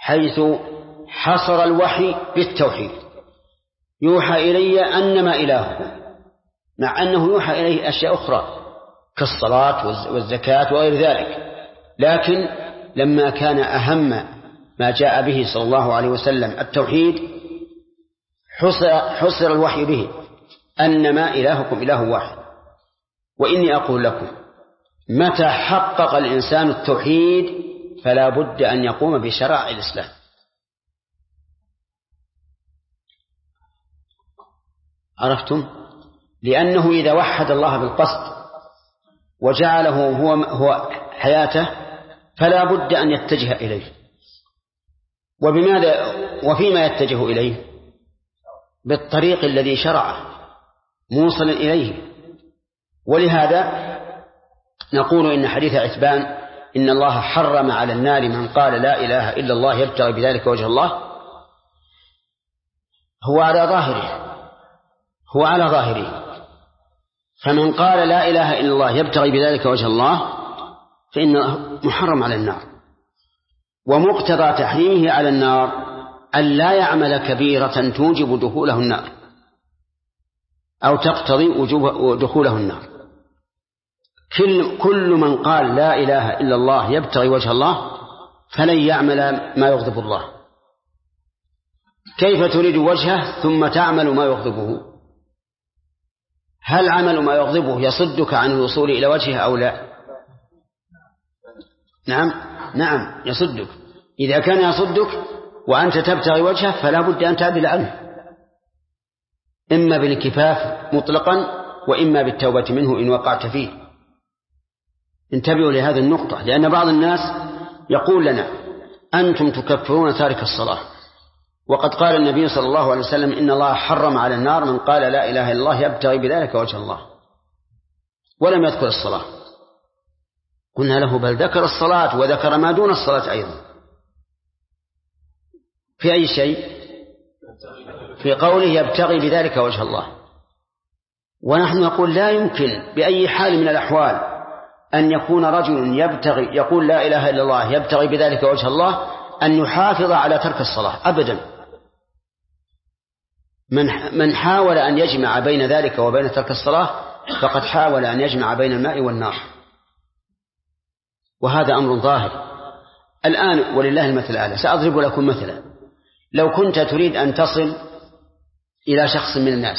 حيث حصر الوحي بالتوحيد. يوحى إلي أنما إلهكم، مع أنه يوحى إليه أشياء أخرى كالصلاة والزكاة وغير ذلك، لكن لما كان أهم ما جاء به صلى الله عليه وسلم التوحيد حصر الوحي به أنما إلهكم إله واحد. وإني أقول لكم متى حقق الإنسان التوحيد فلا بد أن يقوم بشرائع الإسلام. عرفتم؟ لأنه إذا وحد الله بالقصد وجعله هو حياته فلا بد أن يتجه إليه. وبماذا وفيما يتجه إليه؟ بالطريق الذي شرعه موصلا إليه. ولهذا نقول إن حديث عتبان إن الله حرم على النار من قال لا إله إلا الله يبتغي بذلك وجه الله هو على ظاهره. فمن قال لا إله إلا الله يبتغي بذلك وجه الله فإنه محرم على النار. ومقتضى تحريمه على النار أن لا يعمل كبيرة توجب دخوله النار أو تقتضي دخوله النار. كل من قال لا إله إلا الله يبتغي وجه الله فلن يعمل ما يغضب الله. كيف تريد وجهه ثم تعمل ما يغضبه؟ هل عمل ما يغضبه يصدك عن الوصول إلى وجهه أو لا؟ نعم يصدك. إذا كان يصدك وأنت تبتغي وجهه فلا بد أن تعدل عنه، إما بالكفاف مطلقا وإما بالتوبة منه إن وقعت فيه. انتبهوا لهذه النقطة، لأن بعض الناس يقول لنا أنتم تكفرون تارك الصلاة، وقد قال النبي صلى الله عليه وسلم إن الله حرم على النار من قال لا إله إلا الله يبتغي بذلك وجه الله، ولم يذكر الصلاة. قلنا له بل ذكر الصلاة وذكر ما دون الصلاة أيضا. في أي شيء؟ في قوله يبتغي بذلك وجه الله. ونحن نقول لا يمكن بأي حال من الأحوال أن يكون رجل يقول لا إله إلا الله يبتغي بذلك وجه الله أن يحافظ على ترك الصلاة أبدا. من حاول أن يجمع بين ذلك وبين ترك الصلاة فقد حاول أن يجمع بين الماء والنار، وهذا أمر ظاهر. الآن ولله المثل الأعلى، سأضرب لكم مثلا. لو كنت تريد أن تصل إلى شخص من الناس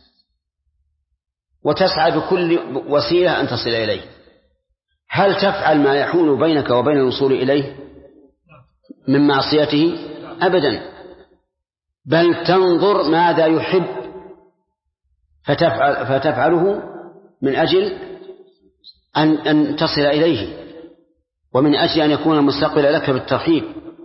وتسعى بكل وسيلة أن تصل إليه، هل تفعل ما يحول بينك وبين الوصول إليه من معصيته؟ أبدا، بل تنظر ماذا يحب فتفعله من أجل أن تصل إليه، ومن أجل أن يكون مستقبل لك بالترحيب.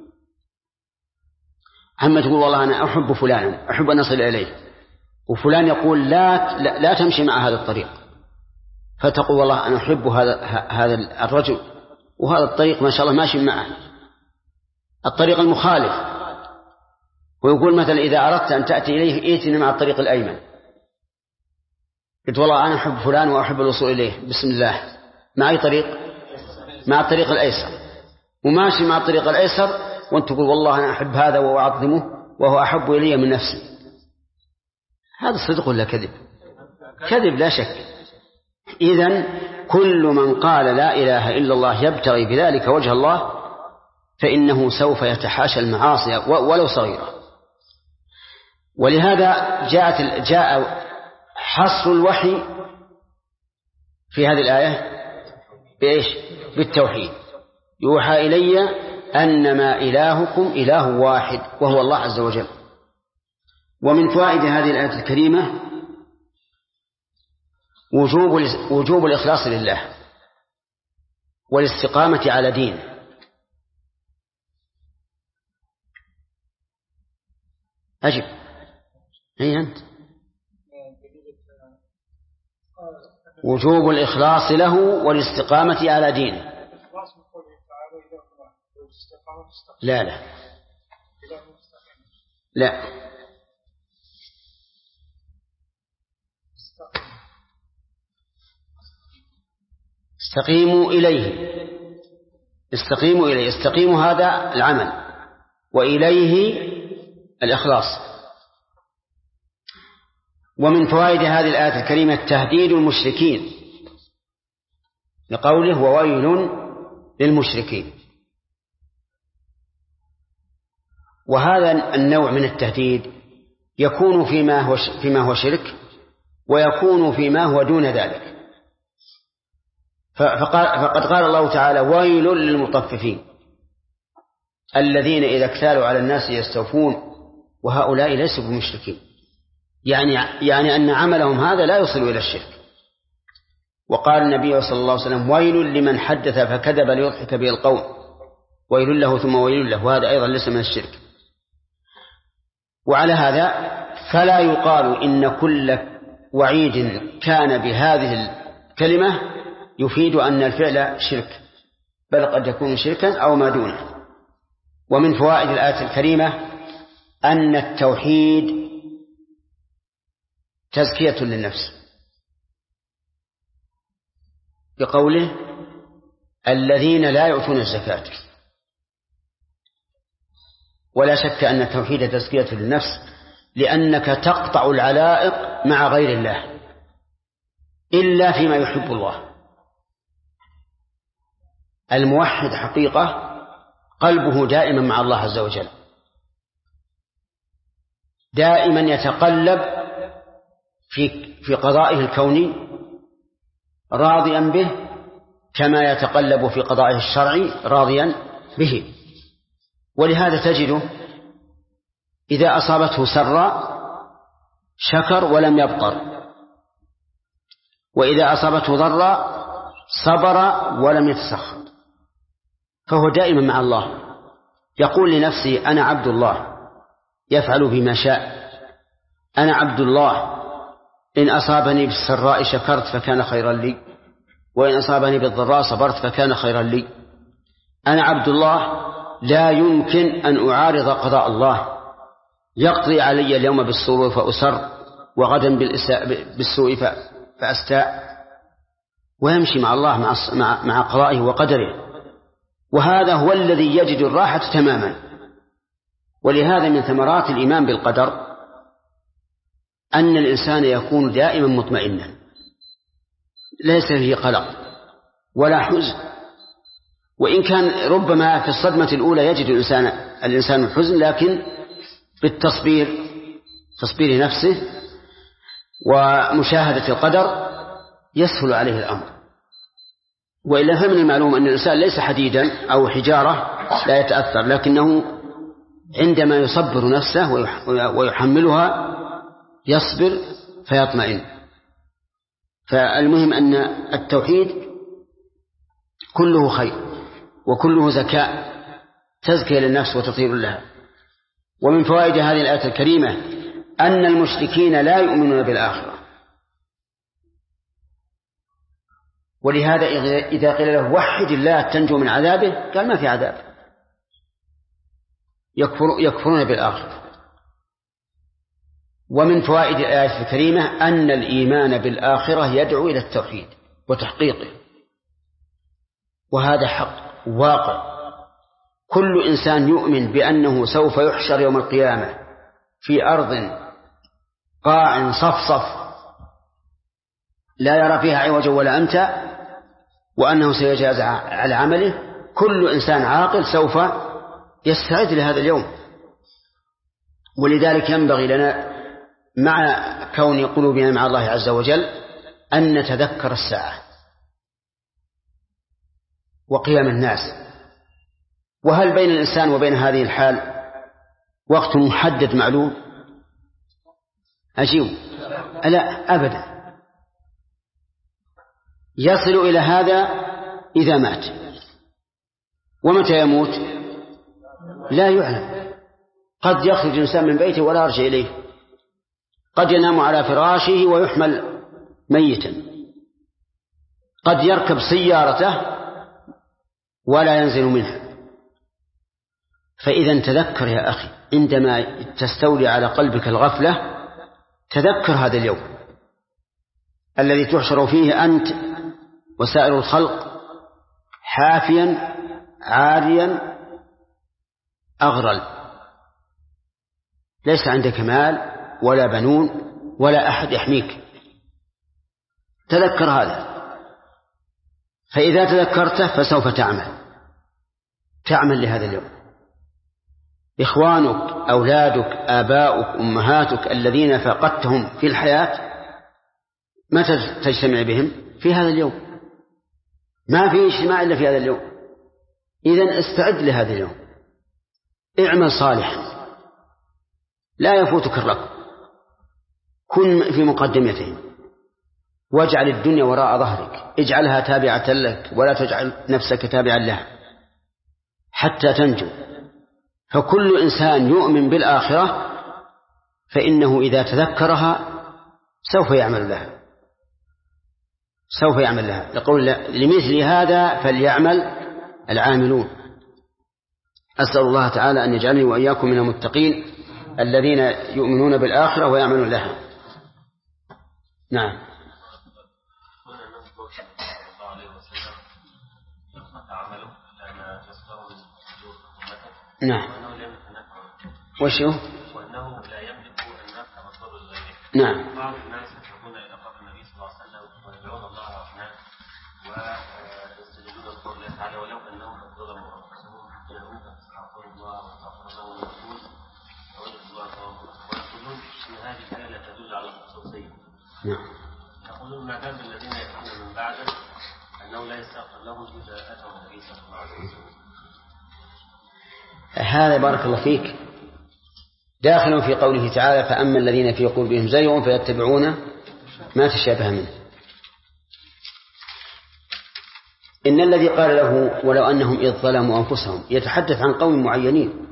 عما تقول والله أنا أحب فلانا، أحب أن أصل إليه، وفلان يقول لا تمشي مع هذا الطريق، فتقول والله أنا أحب هذا الرجل، وهذا الطريق ما شاء الله ماشي معه الطريق المخالف، ويقول مثلا إذا أردت أن تأتي إليه ائتني مع الطريق الأيمن. قلت والله أنا أحب فلان وأحب الوصول إليه، بسم الله، مع أي طريق؟ مع الطريق الأيسر، وماشي مع الطريق الأيسر وأنت تقول والله أنا أحب هذا وأعظمه وهو أحب إلي من نفسي. هذا صدق ولا كذب؟ كذب لا شك. إذن كل من قال لا إله إلا الله يبتغي بذلك وجه الله فإنه سوف يتحاشى المعاصي ولو صغيرة. ولهذا جاء حصر الوحي في هذه الآية بإيش؟ بالتوحيد. يوحى إلي أنما إلهكم إله واحد وهو الله عز وجل. ومن فوائد هذه الآية الكريمة وجوب الإخلاص لله والاستقامة على دين. أجب أي أنت؟ وجوب الإخلاص له والاستقامة على دينه. لا استقيموا إليه. استقيموا هذا العمل، وإليه الإخلاص. ومن فوائد هذه الآية الكريمة تهديد المشركين لقوله وويل للمشركين. وهذا النوع من التهديد يكون فيما هو شرك، ويكون فيما هو دون ذلك. فقد قال الله تعالى ويل للمطففين الذين إذا اكتالوا على الناس يستوفون وهؤلاء ليسوا بمشركين، يعني أن عملهم هذا لا يصل إلى الشرك. وقال النبي صلى الله عليه وسلم ويل لمن حدث فكذب ليضحك به القوم ويل له ثم ويل له، وهذا أيضا ليس من الشرك. وعلى هذا فلا يقال إن كل وعيد كان بهذه الكلمة يفيد أن الفعل شرك، بل قد يكون شركا أو ما دونه. ومن فوائد الآية الكريمة أن التوحيد تزكية للنفس، بقوله الذين لا يؤتون الزكاة. ولا شك أن التوحيد تزكية للنفس، لأنك تقطع العلائق مع غير الله إلا فيما يحب الله. الموحد حقيقة قلبه دائما مع الله عز وجل، دائما يتقلب في قضائه الكوني راضيا به، كما يتقلب في قضائه الشرعي راضيا به. ولهذا تجده إذا أصابته سراء شكر ولم يبطر، وإذا أصابته ضراء صبر ولم يتسخط، فهو دائما مع الله. يقول لنفسه أنا عبد الله يفعل بما شاء، أنا عبد الله إن أصابني بالسراء شكرت فكان خيرا لي، وإن أصابني بالضراء صبرت فكان خيرا لي. أنا عبد الله لا يمكن أن أعارض قضاء الله، يقضي علي اليوم بالسرور فأسر وغدا بالسوء فأستاء، ويمشي مع الله مع قضائه وقدره. وهذا هو الذي يجد الراحة تماما. ولهذا من ثمرات الإيمان بالقدر أن الإنسان يكون دائما مطمئنا، ليس فيه قلق ولا حزن. وإن كان ربما في الصدمة الأولى يجد الإنسان الحزن، لكن بالتصبير، تصبير نفسه ومشاهدة القدر يسهل عليه الأمر. وإلا فمن المعلوم أن الإنسان ليس حديدا أو حجارة لا يتأثر، لكنه عندما يصبر نفسه ويحملها يصبر فيطمئن. فالمهم أن التوحيد كله خير وكله زكاة، تزكية للنفس وتطهير لها. ومن فوائد هذه الآية الكريمة أن المشركين لا يؤمنون بالآخرة، ولهذا إذا قيل له وحد الله تنجو من عذابه قال ما في عذاب، يكفرون بالآخرة. ومن فوائد الآية الكريمة أن الإيمان بالآخرة يدعو إلى التوحيد وتحقيقه، وهذا حق واقع. كل إنسان يؤمن بأنه سوف يحشر يوم القيامة في أرض قاع صفصف لا يرى فيها عوجا ولا أمتا، وأنه سيجازى على عمله. كل إنسان عاقل سوف يستعد لهذا اليوم. ولذلك ينبغي لنا مع كون قلوبنا مع الله عز وجل أن نتذكر الساعة وقيام الناس. وهل بين الإنسان وبين هذه الحال وقت محدد معلوم؟ أجيب لا أبدا. يصل إلى هذا إذا مات. ومتى يموت لا يعلم. قد يخرج الإنسان من بيته ولا يرجع إليه، قد ينام على فراشه ويحمل ميتا، قد يركب سيارته ولا ينزل منها. فإذا تذكر يا أخي، عندما تستولي على قلبك الغفلة تذكر هذا اليوم الذي تحشر فيه أنت وسائر الخلق حافيا عاريا أغرل ليس عندك مال ولا بنون ولا أحد يحميك. تذكر هذا، فإذا تذكرته فسوف تعمل لهذا اليوم. إخوانك، أولادك، آباؤك، أمهاتك الذين فقدتهم في الحياة متى تجتمع بهم؟ في هذا اليوم. ما في اجتماع إلا في هذا اليوم. إذن استعد لهذا اليوم، اعمل صالحا لا يفوتك الركب، كن في مقدمتهم، واجعل الدنيا وراء ظهرك، اجعلها تابعة لك ولا تجعل نفسك تابعا لها حتى تنجو. فكل إنسان يؤمن بالآخرة فإنه إذا تذكرها سوف يعمل لها. يقول لمثل هذا فليعمل العاملون. أسأل الله تعالى أن يجعلني وإياكم من المتقين الذين يؤمنون بالآخرة ويعملون لها. نعم. نعم. وشو؟ وأنه لا يملك النفع والضر لغيره. نعم. بعض الناس يذهبون إلى قبر النبي صلى الله عليه وسلم ويدعون الله الرحمن ويستجيبون القول الله تعالى ولو أنهم ظلموا أنفسهم جاءوك فاستغفروا الله واستغفر لهم الرسول فوجدوا الله توابا ويقولون إن هذه الآية لا تدل على الخصوصية. يقولون ما دام الذين يأتون من بعده أنه لا يستغفر لهم إذا أتوا النبي صلى الله عليه وسلم. هذا بارك الله فيك داخل في قوله تعالى فأما الذين في قلوبهم زيغ فيتبعون ما تشابه منه. إن الذي قال له ولو أنهم إذ ظلموا أنفسهم يتحدث عن قوم معينين،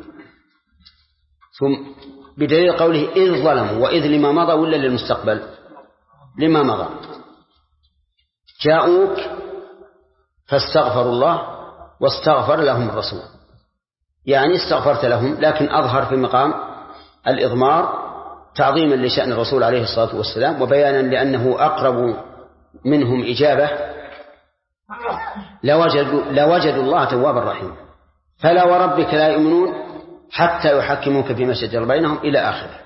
ثم بدليل قوله إذ ظلموا، وإذ لما مضى ولا للمستقبل؟ لما مضى. جاءوك فاستغفروا الله واستغفر لهم الرسول، يعني استغفرت لهم، لكن أظهر في مقام الإضمار تعظيما لشأن الرسول عليه الصلاة والسلام وبيانا لأنه أقرب منهم إجابة. لوجدوا الله توابا رحيما. فلا وربك لا يؤمنون حتى يحكموك فيما شجر بينهم إلى آخره.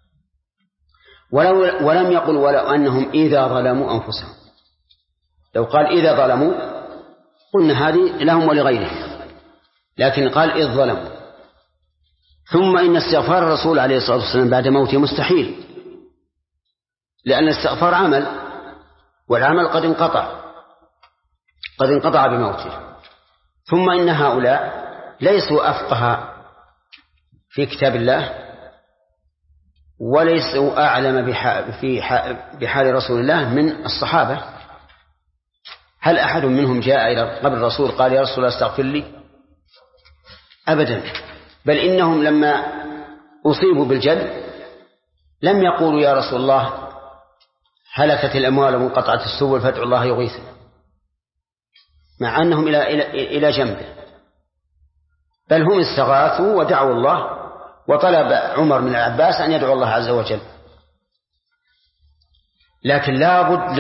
ولم يقل ولو أنهم إذا ظلموا أنفسهم. لو قال إذا ظلموا قلنا هذه لهم ولغيرهم، لكن قال إذ ظلموا. ثم إن استغفار الرسول عليه الصلاة والسلام بعد موته مستحيل، لأن الاستغفار عمل، والعمل قد انقطع بموته. ثم إن هؤلاء ليسوا أفقه في كتاب الله وليسوا أعلم بحال رسول الله من الصحابة. هل أحد منهم جاء إلى قبر الرسول قال يا رسول الله استغفر لي؟ أبدا. بل إنهم لما أصيبوا بالجد لم يقولوا يا رسول الله هلكت الأموال وانقطعت السبل فادعوا الله يغيثنا، مع أنهم إلى جنبه. بل هم استغاثوا ودعوا الله، وطلب عمر من العباس أن يدعو الله عز وجل. لكن لابد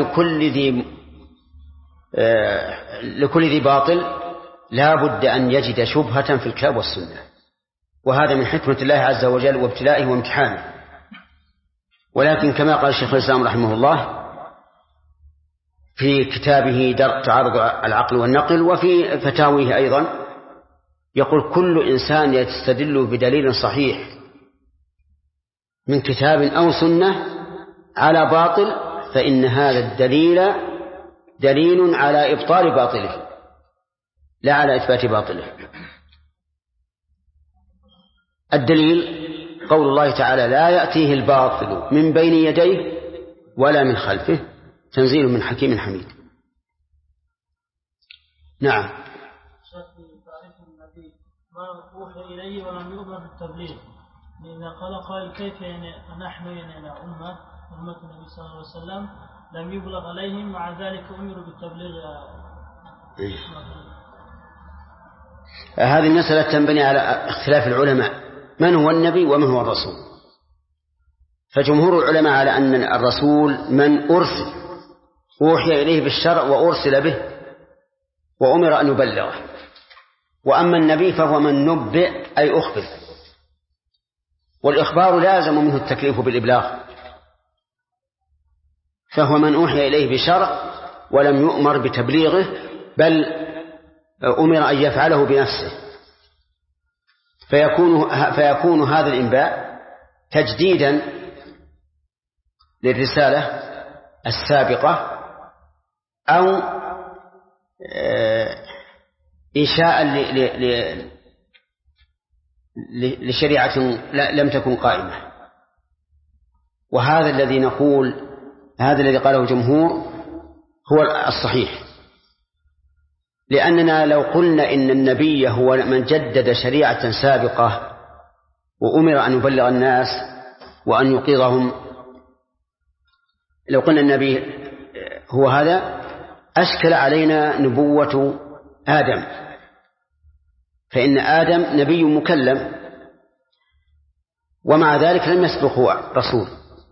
لكل ذي باطل لابد أن يجد شبهة في الكتاب والسنة، وهذا من حكمة الله عز وجل وابتلائه وامتحانه. ولكن كما قال الشيخ الإسلام رحمه الله في كتابه درء تعارض العقل والنقل وفي فتاويه أيضا، يقول كل إنسان يستدل بدليل صحيح من كتاب أو سنة على باطل فإن هذا الدليل دليل على إبطال باطله لا على إثبات باطله. الدليل قول الله تعالى لا يأتيه الباطل من بين يديه ولا من خلفه تنزيل من حكيم حميد. نعم. ما أوحي إليه ولم يؤمر بالتبليغ، لأن قال كيف يعني نحن يعني أمة النبي صلى الله عليه وسلم لم يبلغ عليهم مع ذلك أمروا بالتبليغ. هذه المسألة تنبني على اختلاف العلماء من هو النبي ومن هو الرسول. فجمهور العلماء على أن الرسول من أرسل أوحي إليه بالشرع وأرسل به وأمر أن يبلغه، وأما النبي فهو من نبئ أي أخبر. والإخبار لازم منه التكليف بالإبلاغ، فهو من أوحي إليه بشرع ولم يؤمر بتبليغه، بل أمر أن يفعله بنفسه، فيكون هذا الإنباء تجديدا للرسالة السابقة أو إنشاء لشريعة لم تكن قائمة. وهذا الذي نقول، هذا الذي قاله الجمهور هو الصحيح، لأننا لو قلنا إن النبي هو من جدد شريعة سابقة وأمر أن يبلغ الناس وأن يقيضهم، لو قلنا النبي هو هذا أشكل علينا نبوة آدم، فإن آدم نبي مكلم ومع ذلك لم يسبقه رسول.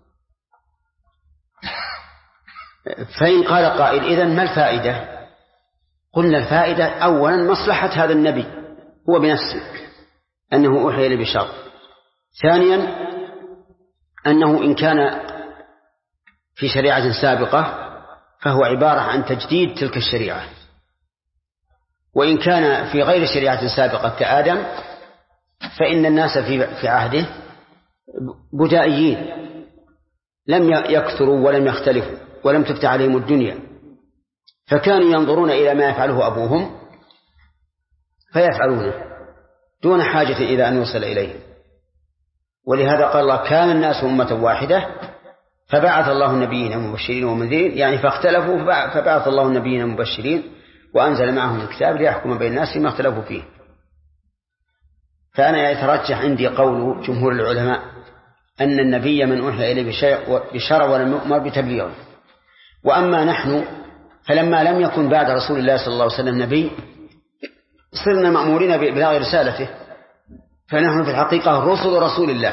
فإن قال قائل إذن ما الفائدة؟ قلنا الفائدة أولا مصلحة هذا النبي هو بنفسه أنه أوحي إليه بشرع، ثانيا أنه إن كان في شريعة سابقة فهو عبارة عن تجديد تلك الشريعة، وإن كان في غير شريعة سابقة كآدم فإن الناس في عهده بدائيين لم يكثروا ولم يختلفوا ولم تفتح عليهم الدنيا، فكانوا ينظرون إلى ما يفعله أبوهم فيفعلونه دون حاجة إلى أن يوصل إليه. ولهذا قال الله كان الناس أمة واحدة فبعث الله النبيين مبشرين ومنذرين، يعني فاختلفوا فبعث الله النبيين مبشرين وأنزل معهم الكتاب ليحكم بين الناس فيما اختلفوا فيه. فأنا يترجح عندي قول جمهور العلماء أن النبي من أوحي إليه بشرع ولم يؤمر بتبليغه. وأما نحن فلما لم يكن بعد رسول الله صلى الله عليه وسلم نبي صرنا مأمورين بإبلاغ رسالته، فنحن في الحقيقة رسل رسول الله.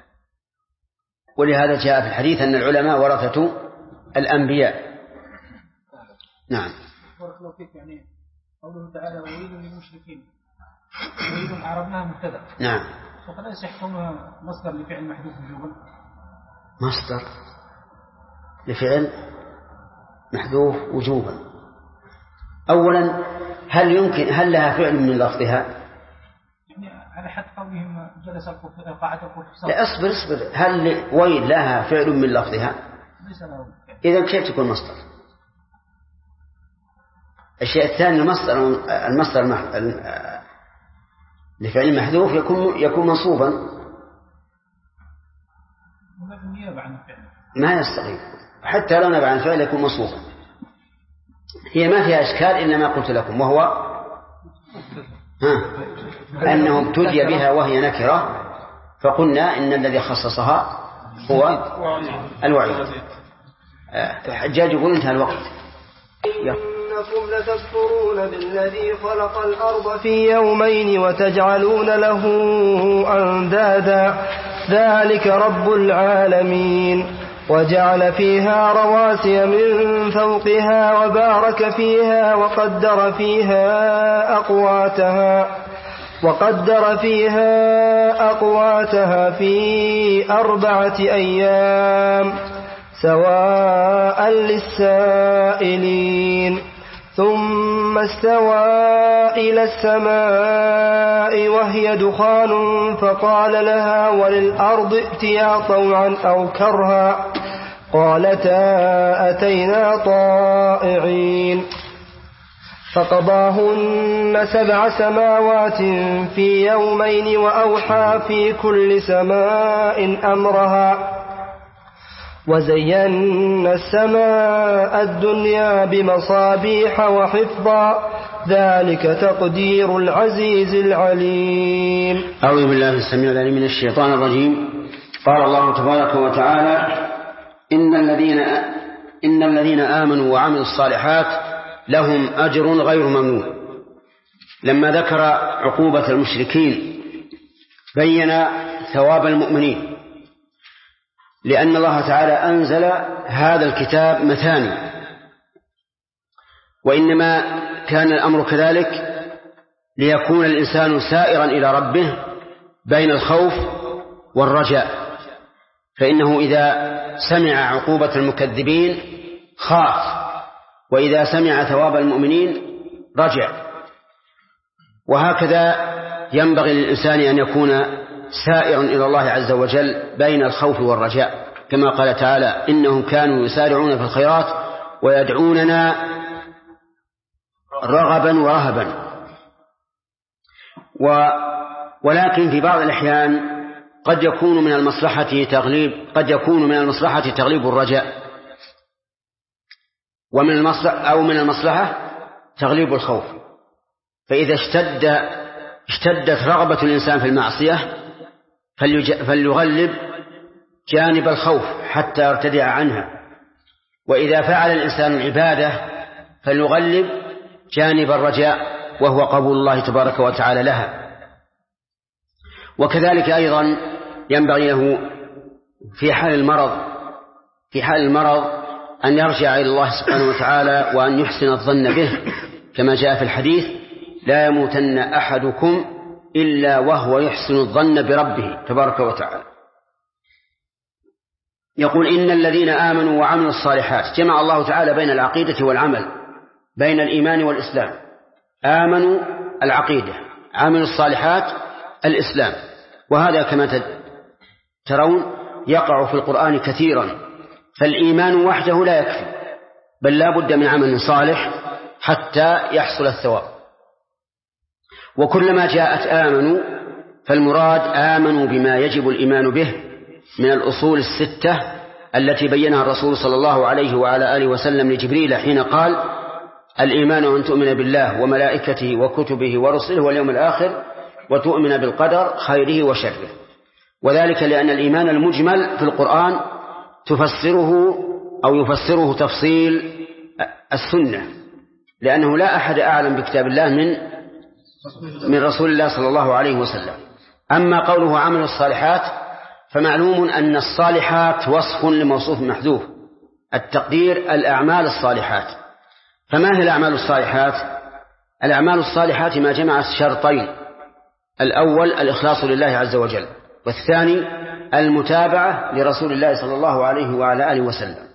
ولهذا جاء في الحديث أن العلماء ورثة الأنبياء. نعم. بارك الله فيك. يعني قوله تعالى وويل للمشركين، وويل عربناها مبتدأ. نعم. فلا يصح كونها مصدر لفعل محذوف وجوبا. مصدر لفعل محذوف وجوبا. أولا هل لها فعل من لفظها؟ يعني على حد قولهم جلس قاعة الكفر. لا أصبر هل ويل لها فعل من لفظها؟ ليس له. إذا كيف تكون مصدر؟ الشيء الثاني المصدر لفعل محذوف يكون منصوبا ما يستقيم، حتى لو نبع عن فعل يكون منصوبا. هي ما فيها إشكال إلا ما قلت لكم، وهو أنه ابتدي بها وهي نكرة، فقلنا إن الذي خصصها هو الوعيد. الحجاج يقول انتهى الوقت. إنكم لتكفرون بالذي خلق الأرض في يومين وتجعلون له أندادا ذلك رب العالمين. وجعل فيها رواسي من فوقها وبارك فيها وقدر فيها أقواتها في 4 أيام سواء للسائلين. ثم استوى إلى السماء وهي دخان فقال لها وللأرض ائتيا طوعا أو كرها قالتا أتينا طائعين. فقضاهن 7 سماوات في يومين وأوحى في كل سماء أمرها. وزينا السماء الدنيا بمصابيح وحفظا ذلك تقدير العزيز العليم. أعوذ بالله السميع العليم من الشيطان الرجيم. قال الله تبارك وتعالى إن الذين آمنوا وعملوا الصالحات لهم أجر غير ممنون. لما ذكر عقوبة المشركين بين ثواب المؤمنين، لأن الله تعالى أنزل هذا الكتاب مثاني، وإنما كان الأمر كذلك ليكون الإنسان سائرا إلى ربه بين الخوف والرجاء، فإنه إذا سمع عقوبة المكذبين خاف، وإذا سمع ثواب المؤمنين رجع. وهكذا ينبغي للإنسان أن يكون سائر إلى الله عز وجل بين الخوف والرجاء، كما قال تعالى: إنهم كانوا يسارعون في الخيرات ويدعوننا رغبا ورهبا. ولكن في بعض الأحيان قد يكون من المصلحة تغليب الرجاء، ومن المصلحة تغليب الخوف. فإذا اشتدت رغبة الإنسان في المعصية فليغلب جانب الخوف حتى يرتدع عنها، وإذا فعل الإنسان العبادة فليغلب جانب الرجاء وهو قبول الله تبارك وتعالى لها. وكذلك أيضا ينبغي له في حال المرض أن يرجع إلى الله سبحانه وتعالى وأن يحسن الظن به، كما جاء في الحديث: لا يموتن أحدكم إلا وهو يحسن الظن بربه تبارك وتعالى. يقول: إن الذين آمنوا وعملوا الصالحات. جمع الله تعالى بين العقيدة والعمل، بين الإيمان والإسلام. آمنوا العقيدة، عملوا الصالحات الإسلام. وهذا كما ترون يقع في القرآن كثيرا، فالإيمان وحده لا يكفي، بل لا بد من عمل صالح حتى يحصل الثواب. وكلما جاءت آمنوا فالمراد آمنوا بما يجب الإيمان به من الأصول الستة التي بينها الرسول صلى الله عليه وعلى آله وسلم لجبريل حين قال: الإيمان أن تؤمن بالله وملائكته وكتبه ورسله واليوم الآخر وتؤمن بالقدر خيره وشره. وذلك لأن الإيمان المجمل في القرآن يفسره تفصيل السنة، لأنه لا أحد أعلم بكتاب الله من رسول الله صلى الله عليه وسلم. أما قوله عمل الصالحات فمعلوم أن الصالحات وصف لموصوف محذوف، التقدير الأعمال الصالحات. فما هي الأعمال الصالحات؟ الأعمال الصالحات ما جمع الشرطين: الأول الإخلاص لله عز وجل، والثاني المتابعة لرسول الله صلى الله عليه وعلى آله وسلم.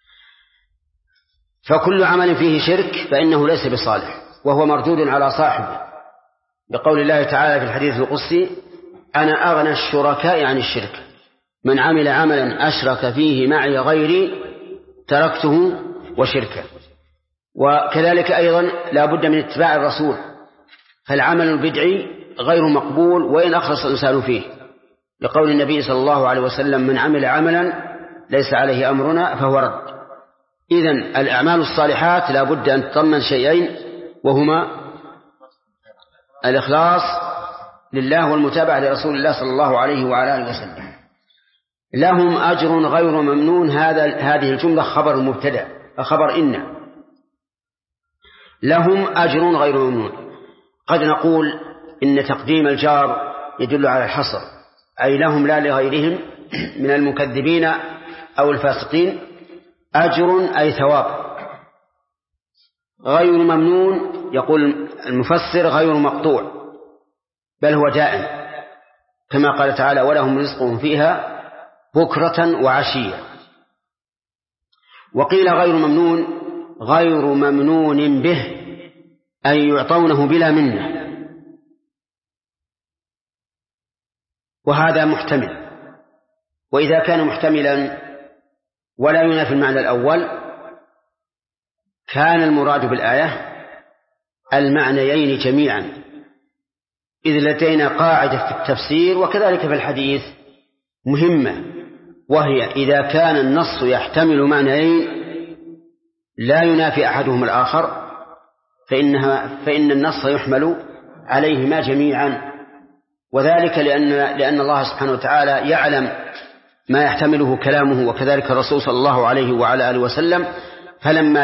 فكل عمل فيه شرك فإنه ليس بصالح وهو مردود على صاحبه، بقول الله تعالى في الحديث القدسي: أنا أغنى الشركاء عن الشرك، من عمل عملا أشرك فيه معي غيري تركته وشركه. وكذلك أيضا لا بد من اتباع الرسول، فالعمل البدعي غير مقبول وإن أخلص الإنسان فيه، لقول النبي صلى الله عليه وسلم: من عمل عملا ليس عليه أمرنا فهو رد. إذن الأعمال الصالحات لا بد أن تضمن شيئين، وهما الإخلاص لله والمتابعة لرسول الله صلى الله عليه وعلى آله وسلم. لهم أجر غير ممنون. هذه الجملة خبر المبتدأ، خبر إن. لهم أجر غير ممنون. قد نقول إن تقديم الجار يدل على الحصر، أي لهم لا لغيرهم من المكذبين أو الفاسقين أجر أي ثواب. غير ممنون يقول المفسر غير مقطوع، بل هو دائم، كما قال تعالى: ولهم رزقهم فيها بكرة وعشية. وقيل غير ممنون به، أي يعطونه بلا منة، وهذا محتمل. وإذا كان محتملا ولا ينافي المعنى الأول كان المراد بالآية المعنيين جميعا، إذ لدينا قاعدة في التفسير وكذلك في الحديث مهمة، وهي إذا كان النص يحتمل معنيين لا ينافي أحدهما الآخر فإن النص يحمل عليهما جميعا. وذلك لأن الله سبحانه وتعالى يعلم ما يحتمله كلامه وكذلك الرسول صلى الله عليه وعلى آله وسلم، فلما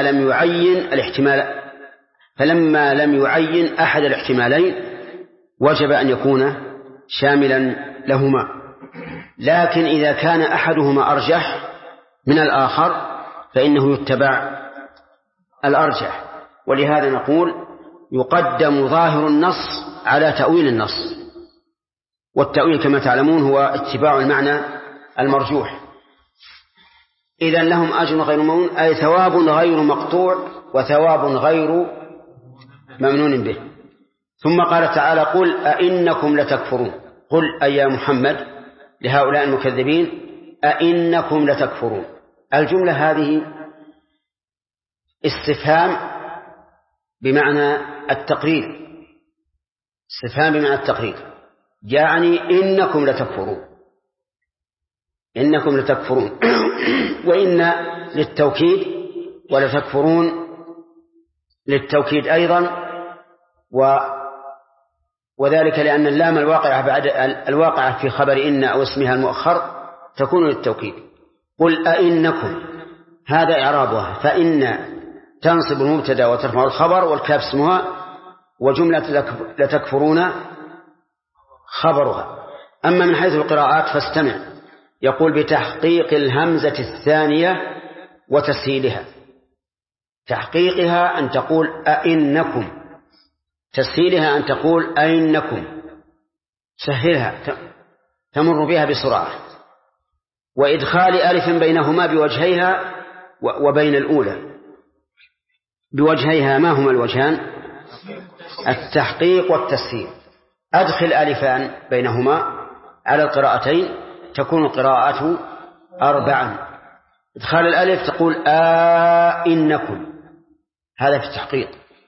لم يعين أحد الاحتمالين وجب أن يكون شاملا لهما. لكن إذا كان أحدهما أرجح من الآخر فإنه يتبع الأرجح، ولهذا نقول يقدم ظاهر النص على تأويل النص. والتأويل كما تعلمون هو اتباع المعنى المرجوح. إذن لهم أجر غير ممنون، أي ثواب غير مقطوع وثواب غير ممنون به. ثم قال تعالى: قل أئنكم لتكفرون. قل أي يا محمد لهؤلاء المكذبين: أئنكم لتكفرون. الجملة هذه استفهام بمعنى التقرير، استفهام بمعنى التقرير، يعني إنكم لتكفرون، إنكم لتكفرون. وإن للتوكيد، ولتكفرون للتوكيد أيضا، وذلك لأن اللام الواقعة في خبر إن أو اسمها المؤخر تكون للتوكيد. قل أئنكم، هذا إعرابها، فإن تنصب المبتدا وترفع الخبر والكاف اسمها، وجملة لتكفرون خبرها. أما من حيث القراءات فاستمع، يقول: بتحقيق الهمزة الثانية وتسهيلها. تحقيقها أن تقول أئنكم، تسهيلها أن تقول أئنكم، سهلها تمر بها بسرعة. وإدخال ألف بينهما بوجهيها وبين الأولى بوجهيها. ما هما الوجهان؟ التحقيق والتسهيل. أدخل ألفان بينهما على القراءتين تكون القراءة 4. إدخال الألف تقول آئنكم، هذا في التحقيق.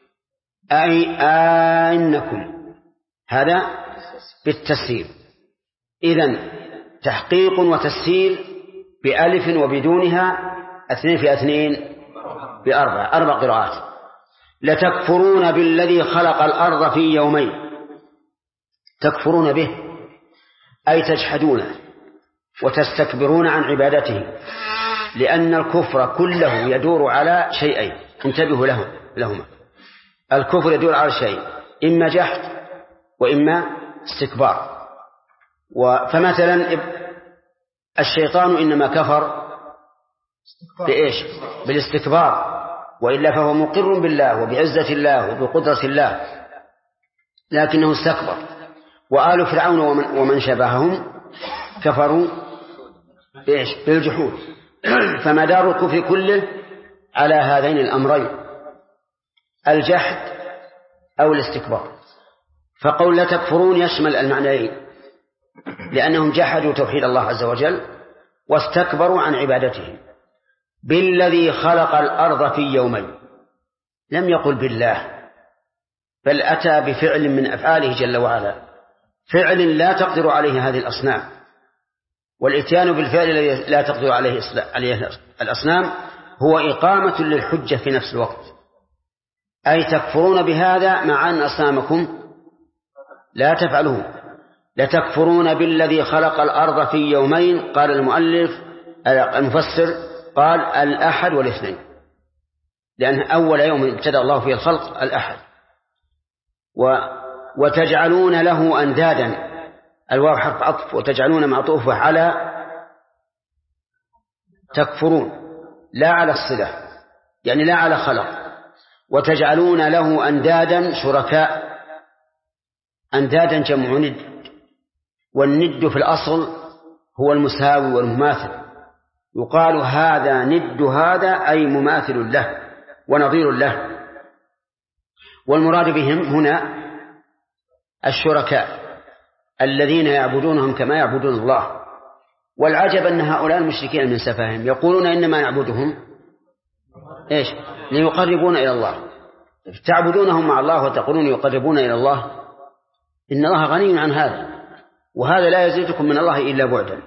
آئنكم هذا بالتسهيل. إذن تحقيق وتسهيل بألف وبدونها 2 في 2 ب4، 4 قراءات. لتكفرون بالذي خلق الأرض في يومين. تكفرون به أي تجحدونه وتستكبرون عن عبادته، لأن الكفر كله يدور على شيئين، انتبهوا لهما. الكفر يدور على شيء، إما جحد وإما استكبار. فمثلا الشيطان إنما كفر بإيش؟ بالاستكبار، وإلا فهو مقر بالله وبعزة الله وبقدرة الله، لكنه استكبر. وآل فرعون ومن شبههم كفروا بإيش؟ بالجحود. فمدار الكفر كله على هذين الأمرين، الجحد أو الاستكبار. فقول لا تكفرون يشمل المعنيين، لأنهم جحدوا توحيد الله عز وجل واستكبروا عن عبادته. بالذي خلق الأرض في يومين، لم يقل بالله، بل أتى بفعل من أفعاله جل وعلا، فعل لا تقدر عليه هذه الأصنام. والإتيان بالفعل الذي لا تقدر عليه الأصنام هو إقامة للحجة في نفس الوقت، أي تكفرون بهذا مع أن أصنامكم لا تفعلون. لتكفرون بالذي خلق الأرض في يومين. قال المؤلف المفسر قال الأحد والاثنين، لأن أول يوم ابتدأ الله فيه الخلق الأحد. وتجعلون له أندادا، الواو حرف عطف، وتجعلون معطوفة على تكفرون، لا على الصلة، يعني لا على خلق. وتجعلون له أندادا شركاء. أندادا جمع ند، والند في الأصل هو المساوي والمماثل. يقال هذا ند هذا، أي مماثل له ونظير له. والمراد بهم هنا الشركاء الذين يعبدونهم كما يعبدون الله. والعجب أن هؤلاء المشركين من سفاههم يقولون إنما نعبدهم إيش؟ ليقربون إلى الله. تعبدونهم مع الله وتقولون يقربون إلى الله، إن الله غني عن هذا، وهذا لا يزيدكم من الله إلا بعدا.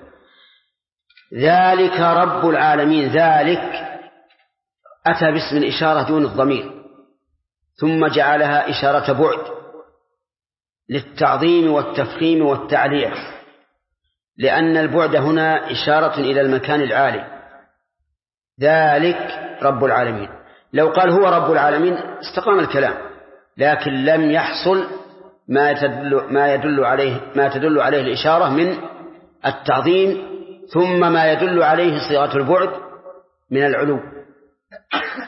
ذلك رب العالمين. ذلك أتى باسم الإشارة دون الضمير، ثم جعلها إشارة بعد للتعظيم والتفخيم والتعلية، لأن البعد هنا إشارة إلى المكان العالي. ذلك رب العالمين. لو قال هو رب العالمين استقام الكلام، لكن لم يحصل ما تدل عليه الإشارة من التعظيم، ثم ما يدل عليه صيغة البعد من العلو.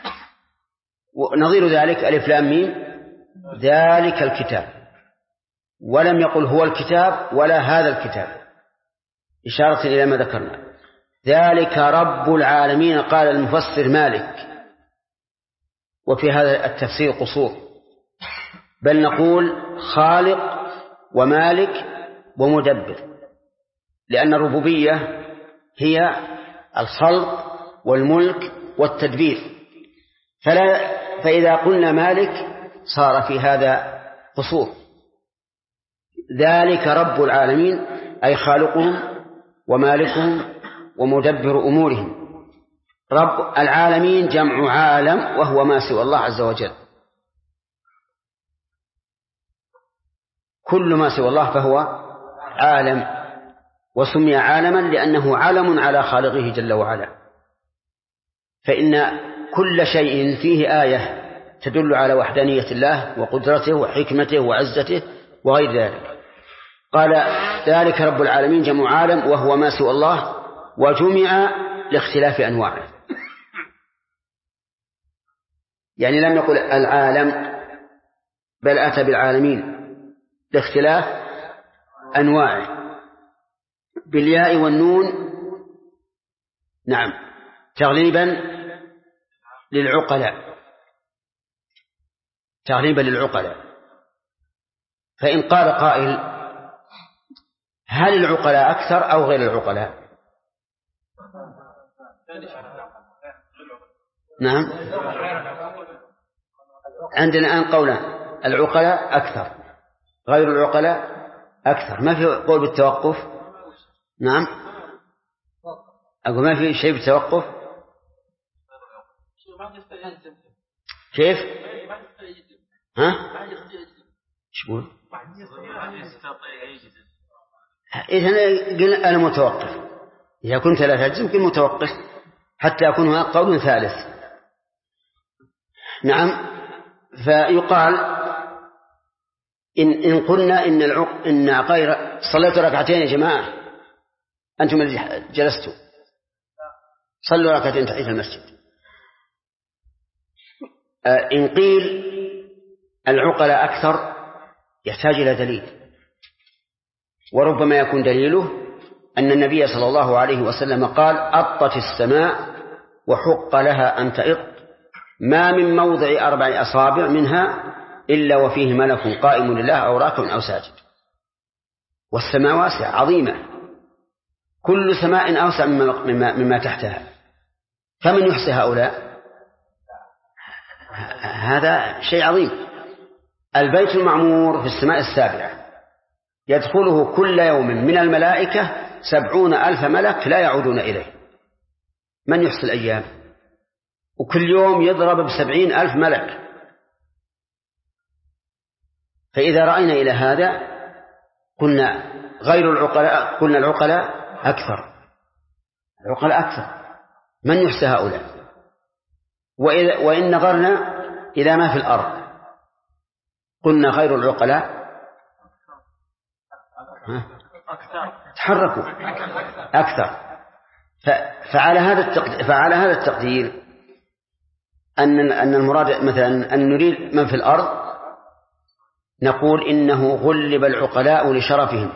ونظير ذلك ألف لام ميم، ذلك الكتاب. ولم يقل هو الكتاب ولا هذا الكتاب، إشارة إلى ما ذكرنا. ذلك رب العالمين قال المفسر مالك، وفي هذا التفسير قصور، بل نقول خالق ومالك ومدبر، لأن الربوبية هي الخلق والملك والتدبير، فإذا قلنا مالك صار في هذا قصور. ذلك رب العالمين أي خالقهم ومالكهم ومدبر أمورهم. رب العالمين جمع عالم، وهو ما سوى الله عز وجل، كل ما سوى الله فهو عالم، وسمي عالما لأنه علم على خالقه جل وعلا. فإن كل شيء فيه آية تدل على وحدانية الله وقدرته وحكمته وعزته وغير ذلك. قال ذلك رب العالمين جمع عالم وهو ما سوى الله، وجمع لاختلاف أنواعه، يعني لم يقل العالم بل أتى بالعالمين لاختلاف أنواعه بالياء والنون، نعم، تغليبا للعقلاء. فإن قال قائل هل العقلاء أكثر أو غير العقلاء؟ نعم، عندنا الآن قولان، العقلاء أكثر، غير العقلاء أكثر، ما في قول بالتوقف. نعم، أقول ما في شيء بالتوقف. كيف؟ ها؟ شو؟ إذن قلنا أنا متوقف، إذا كنت لا تجزم قل متوقف حتى يكون هناك قول ثالث. نعم، فيقال إن قلنا إن غير صليت ركعتين يا جماعة، أنتم اللي جلستوا صلوا ركعتين تحية المسجد. إن قيل العقلاء أكثر يحتاج إلى دليل، وربما يكون دليله أن النبي صلى الله عليه وسلم قال أطت السماء وحق لها أن تئط، ما من موضع 4 أصابع منها إلا وفيه ملك قائم لله أو راكع أو ساجد. والسماء واسعة عظيمة، كل سماء أوسع مما تحتها، فمن يحصي هؤلاء؟ هذا شيء عظيم. البيت المعمور في السماء 7 يدخله كل يوم من الملائكة 70,000 ملك لا يعودون إليه، من يحصي الأيام؟ وكل يوم يضرب 70,000 ملك. فإذا رأينا إلى هذا قلنا غير العقلاء، قلنا العقلاء أكثر، العقلاء أكثر، من يحصي هؤلاء؟ وإن نظرنا إلى ما في الأرض قلنا غير العقلاء تحركوا أكثر. فعلى هذا التقدير أن المراد مثلا أن نريد من في الأرض، نقول إنه غلب العقلاء لشرفهم.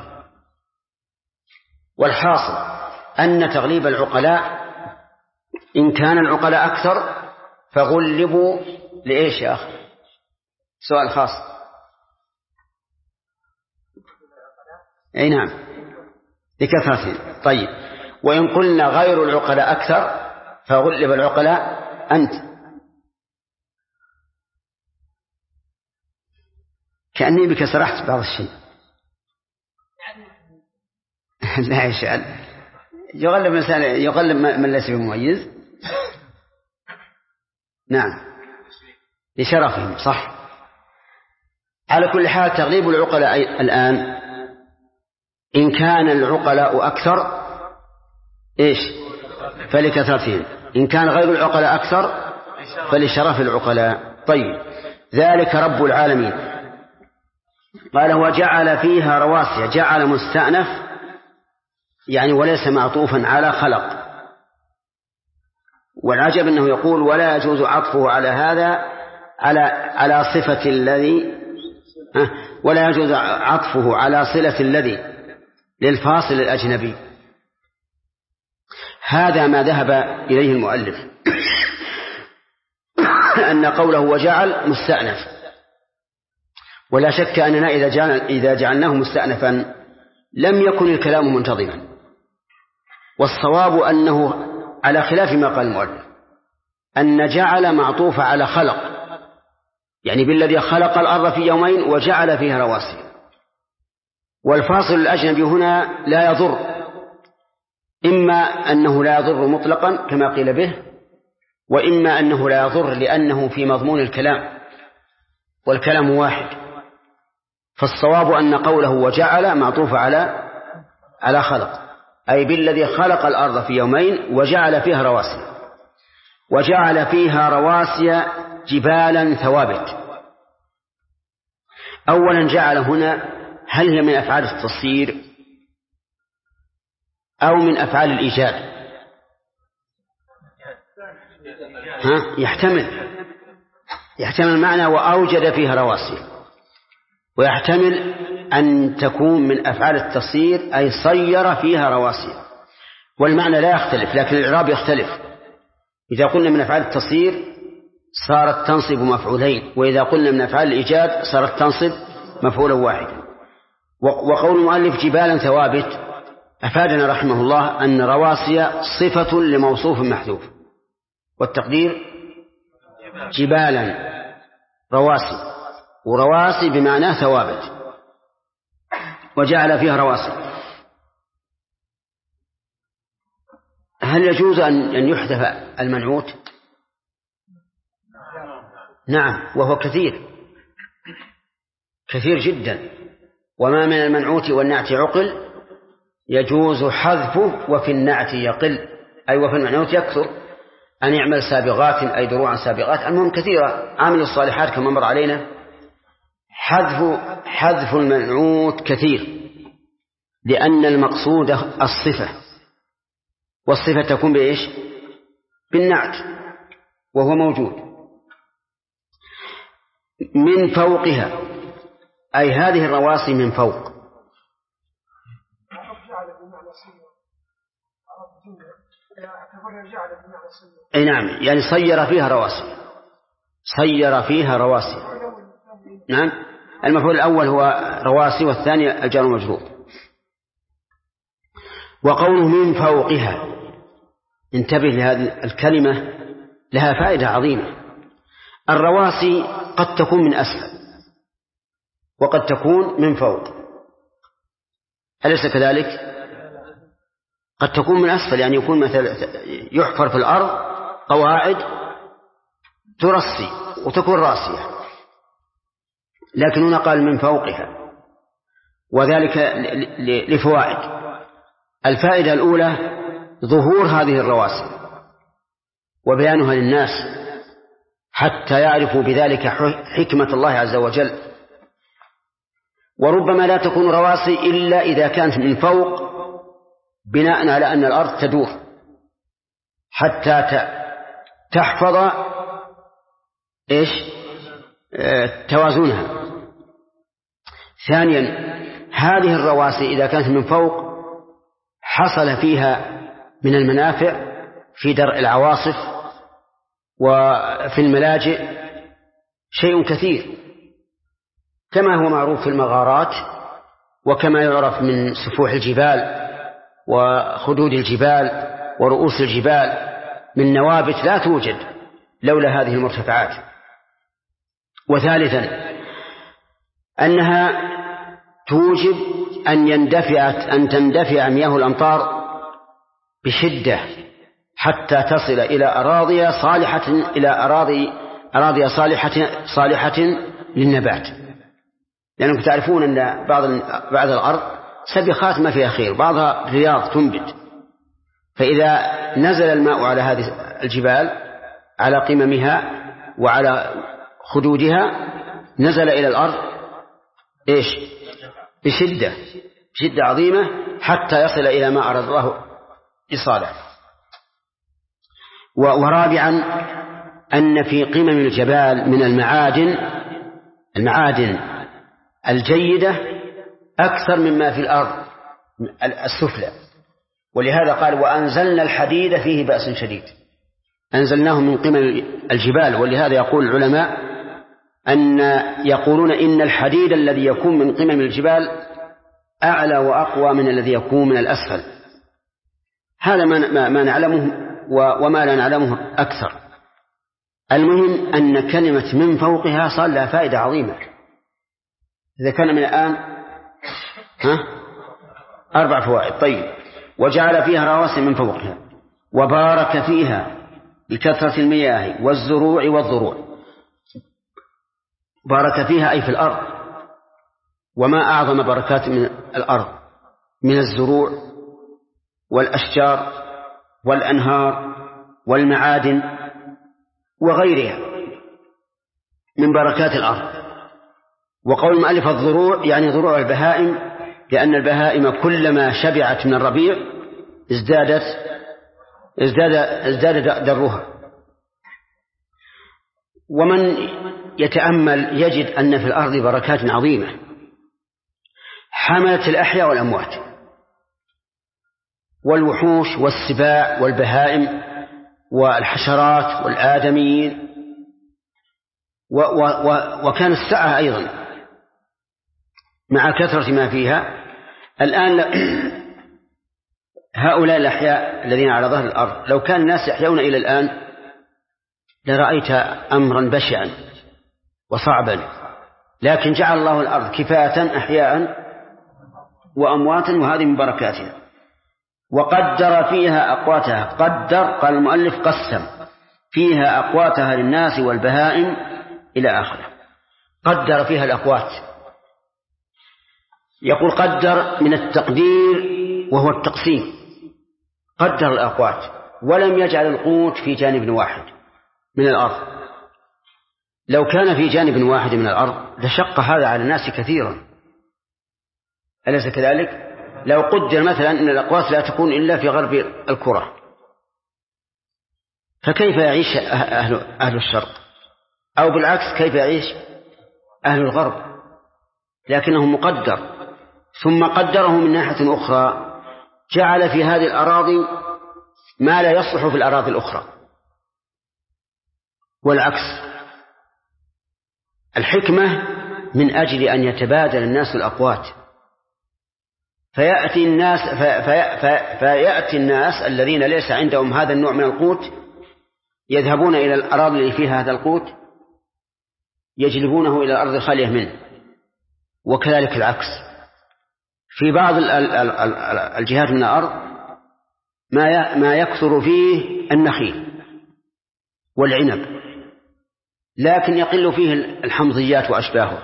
والحاصل أن تغليب العقلاء إن كان العقلاء أكثر فغلبوا لإيش يا أخي؟ سؤال خاص. أي نعم، لكثرتهم. طيب، وإن قلنا غير العقلاء أكثر فغلب العقلاء أنت. كأني بك سرحت بعض الشيء. لا يشأل، يغلب من ليس بمميز. نعم، لشرفهم، صح. على كل حال تغليب العقلاء الآن إن كان العقلاء أكثر إيش؟ فلكثرتهم، إن كان غير العقلاء أكثر فلشرف العقلاء. طيب، ذلك رب العالمين. قال وجعل فيها رواسي، جعل مستأنف يعني وليس معطوفا على خلق. والعجب أنه يقول ولا يجوز عطفه على هذا على صفة الذي ولا يجوز عطفه على صلة الذي للفاصل الأجنبي. هذا ما ذهب إليه المؤلف أن قوله وجعل مستأنف، ولا شك أننا إذا جعلناه مستأنفا لم يكن الكلام منتظما، والصواب أنه على خلاف ما قال المؤلف، أن جعل معطوف على خلق، يعني بالذي خلق الأرض في يومين وجعل فيها رواسي. والفاصل الأجنبي هنا لا يضر، إما أنه لا يضر مطلقا كما قيل به، وإما أنه لا يضر لأنه في مضمون الكلام والكلام واحد. فالصواب أن قوله وجعل معطوف على خلق، أي بالذي خلق الأرض في يومين وجعل فيها رواسي. وجعل فيها رواسي جبالا ثوابت. أولا جعل هنا هل هي من أفعال التصير أو من أفعال الإيجاد؟ يحتمل معنى وأوجد فيها رواسي، ويحتمل أن تكون من أفعال التصير أي صير فيها رواسي، والمعنى لا يختلف لكن الإعراب يختلف. إذا قلنا من أفعال التصير صارت تنصب مفعولين، وإذا قلنا من أفعال الإيجاد صارت تنصب مفعولا واحدا. وقول المؤلف جبالا ثوابت أفادنا رحمه الله أن رواسي صفة لموصوف محذوف، والتقدير جبالا رواسي، ورواسي بمعنى ثوابت، وجعل فيها رواسي. هل يجوز أن يحذف المنعوت؟ نعم، وهو كثير جدا. وما من المنعوت والنعت عقل يجوز حذفه وفي النعت يقل، أي وفي المنعوت يكثر. أن يعمل سابغات أي دروعا سابغات، المهم كثيرة. عامل الصالحات كما مر علينا حذف المنعوت كثير، لأن المقصود الصفة، والصفة تكون بإيش؟ بالنعت، وهو موجود. من فوقها أي هذه الرواسي من فوق. أي نعم، يعني صير فيها رواسي. نعم، المفعول الأول هو رواسي والثاني الجار والمجرور. وقوله من فوقها، انتبه لهذه الكلمة، لها فائدة عظيمة. الرواسي قد تكون من أسفل وقد تكون من فوق، أليس كذلك؟ قد تكون من أسفل، يعني يكون مثلا يحفر في الأرض قواعد ترصي وتكون راسية، لكن هنا قال من فوقها، وذلك لفوائد. الفائدة الأولى ظهور هذه الرواسي وبيانها للناس حتى يعرفوا بذلك حكمة الله عز وجل. وربما لا تكون رواسي إلا إذا كانت من فوق، بناء على أن الأرض تدور حتى تحفظ توازنها. ثانيا، هذه الرواسي إذا كانت من فوق حصل فيها من المنافع في درء العواصف وفي الملاجئ شيء كثير، كما هو معروف في المغارات، وكما يعرف من سفوح الجبال وخدود الجبال ورؤوس الجبال من نوابت لا توجد لولا هذه المرتفعات. وثالثا، أنها توجب أن تندفع مياه الأمطار بشدة حتى تصل إلى أراضي صالحة للنبات، لأنكم تعرفون أن بعض الأرض سبخات ما فيها خير، بعضها رياض تنبت، فإذا نزل الماء على هذه الجبال على قممها وعلى خدودها نزل إلى الأرض بشدة عظيمة حتى يصل إلى ما أراد الله إصالة. ورابعا، أن في قمم الجبال من المعادن الجيدة أكثر مما في الأرض السفلى. ولهذا قال وأنزلنا الحديد فيه بأس شديد، أنزلناه من قمم الجبال. ولهذا يقول العلماء يقولون إن الحديد الذي يكون من قمم الجبال أعلى وأقوى من الذي يكون من الأسفل. هذا ما نعلمه وما لا نعلمه أكثر. المهم أن كلمة من فوقها صار لها فائدة عظيمة. إذا كان من الآن 4 فوائد. طيب، وجعل فيها رواسي من فوقها وبارك فيها بكثرة المياه والزروع والضروع. بارك فيها أي في الأرض، وما أعظم بركات من الأرض من الزروع والأشجار والأنهار والمعادن وغيرها من بركات الأرض. وقول المؤلف الضروع يعني ضروع البهائم، لأن البهائم كلما شبعت من الربيع ازداد درها. ومن يتأمل يجد أن في الأرض بركات عظيمة حملت الأحياء والأموات والوحوش والسباع والبهائم والحشرات والآدميين، وكان السعة أيضا مع كثرة ما فيها. الآن هؤلاء الأحياء الذين على ظهر الأرض لو كان الناس يحيون إلى الآن لرأيت أمرا بشعا وصعبا، لكن جعل الله الأرض كفاة أحياء وأمواتا، وهذه من بركاتها. وقدر فيها أقواتها. قدر قال المؤلف قسم فيها أقواتها للناس والبهائم إلى آخره. قدر فيها الأقوات. يقول قدر من التقدير وهو التقسيم، قدر الأقوات ولم يجعل القوت في جانب واحد من الأرض. لو كان في جانب واحد من الأرض لشق هذا على الناس كثيرا، أليس كذلك؟ لو قدر مثلا أن الأقوات لا تكون إلا في غرب الكرة، فكيف يعيش أهل الشرق؟ أو بالعكس كيف يعيش أهل الغرب؟ لكنه مقدر. ثم قدره من ناحية أخرى، جعل في هذه الأراضي ما لا يصلح في الأراضي الأخرى، والعكس. الحكمة من أجل أن يتبادل الناس الأقوات، فيأتي الناس الذين ليس عندهم هذا النوع من القوت يذهبون إلى الأراضي اللي فيها هذا القوت يجلبونه إلى الأرض الخالية منه، وكذلك العكس. في بعض الجهات من الأرض ما يكثر فيه النخيل والعنب، لكن يقل فيه الحمضيات وأشباهها.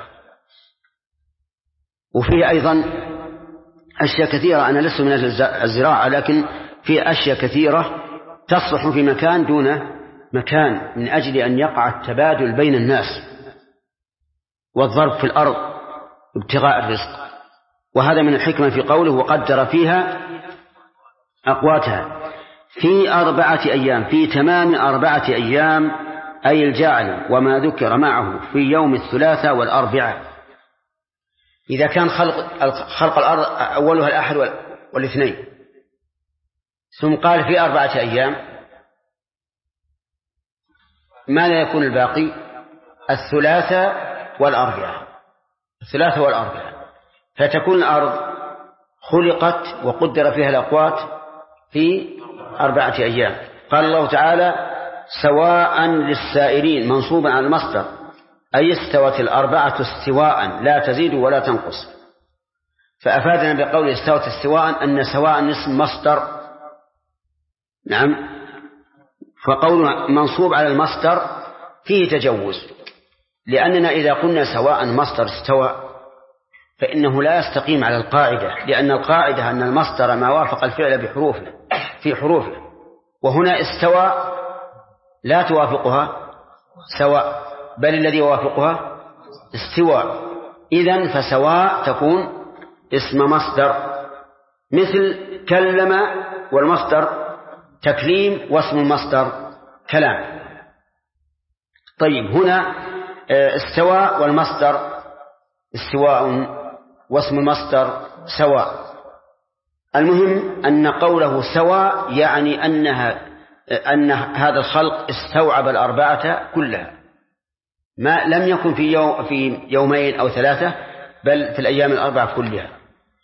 وفيه أيضا أشياء كثيرة. أنا لست من الزراعة، لكن في أشياء كثيرة تصلح في مكان دون مكان من أجل أن يقع التبادل بين الناس والضرب في الأرض ابتغاء الرزق. وهذا من الحكمة في قوله وقدر فيها أقواتها في 4 أيام، في تمام 4 أيام، أي الجعل وما ذكر معه في يوم الثلاثاء والأربعاء. إذا كان خلق الأرض أولها الأحد والاثنين، ثم قال في 4 أيام، ماذا يكون الباقي؟ الثلاثاء والأربعاء. فتكون الأرض خلقت وقدر فيها الأقوات في 4 أيام. قال الله تعالى سواء للسائرين منصوبا على المصدر، أي استوت 4 استواء لا تزيد ولا تنقص. فأفادنا بقول استوت استواء أن سواء اسم مصدر. نعم. فقول منصوب على المصدر فيه تجوز، لأننا إذا قلنا سواء مصدر استوى فإنه لا يستقيم على القاعدة، لأن القاعدة أن المصدر ما وافق الفعل في حروفه، وهنا استوى لا توافقها سواء، بل الذي يوافقها استواء. إذن فسواء تكون اسم مصدر، مثل كلم والمصدر تكليم واسم المصدر كلام. طيب، هنا استوى والمصدر استواء واسم المصدر سواء. المهم أن قوله سواء يعني أن هذا الخلق استوعب الأربعة كلها، ما لم يكن في يومين أو ثلاثة، بل في الأيام الأربعة كلها.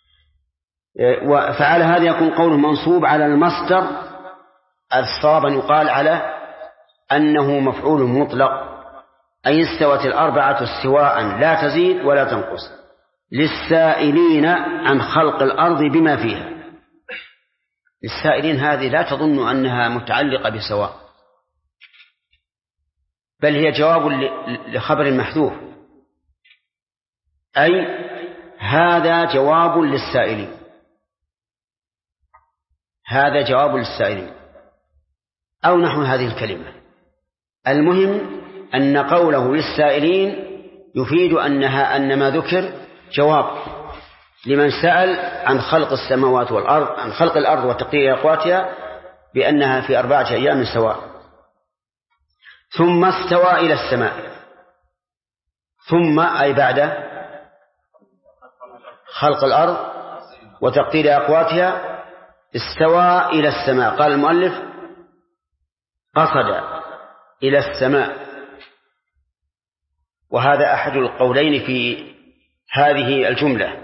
فعلى هذا يكون قوله منصوب على المصدر. الصواب أن يقال على أنه مفعول مطلق، أي استوت الأربعة استواء لا تزيد ولا تنقص للسائلين عن خلق الأرض بما فيها. للسائلين هذه لا تظن أنها متعلقة بسواء، بل هي جواب لخبر محذوف، أي هذا جواب للسائلين، هذا جواب للسائلين أو نحو هذه الكلمة. المهم أن قوله للسائلين يفيد أن ما ذكر جواب لمن سأل عن خلق السماوات والأرض، عن خلق الأرض وتقدير أقواتها بأنها في 4 أيام سواء. ثم استوى إلى السماء، ثم أي بعد خلق الأرض وتقدير أقواتها استوى إلى السماء. قال المؤلف قصد إلى السماء، وهذا أحد القولين في هذه الجملة،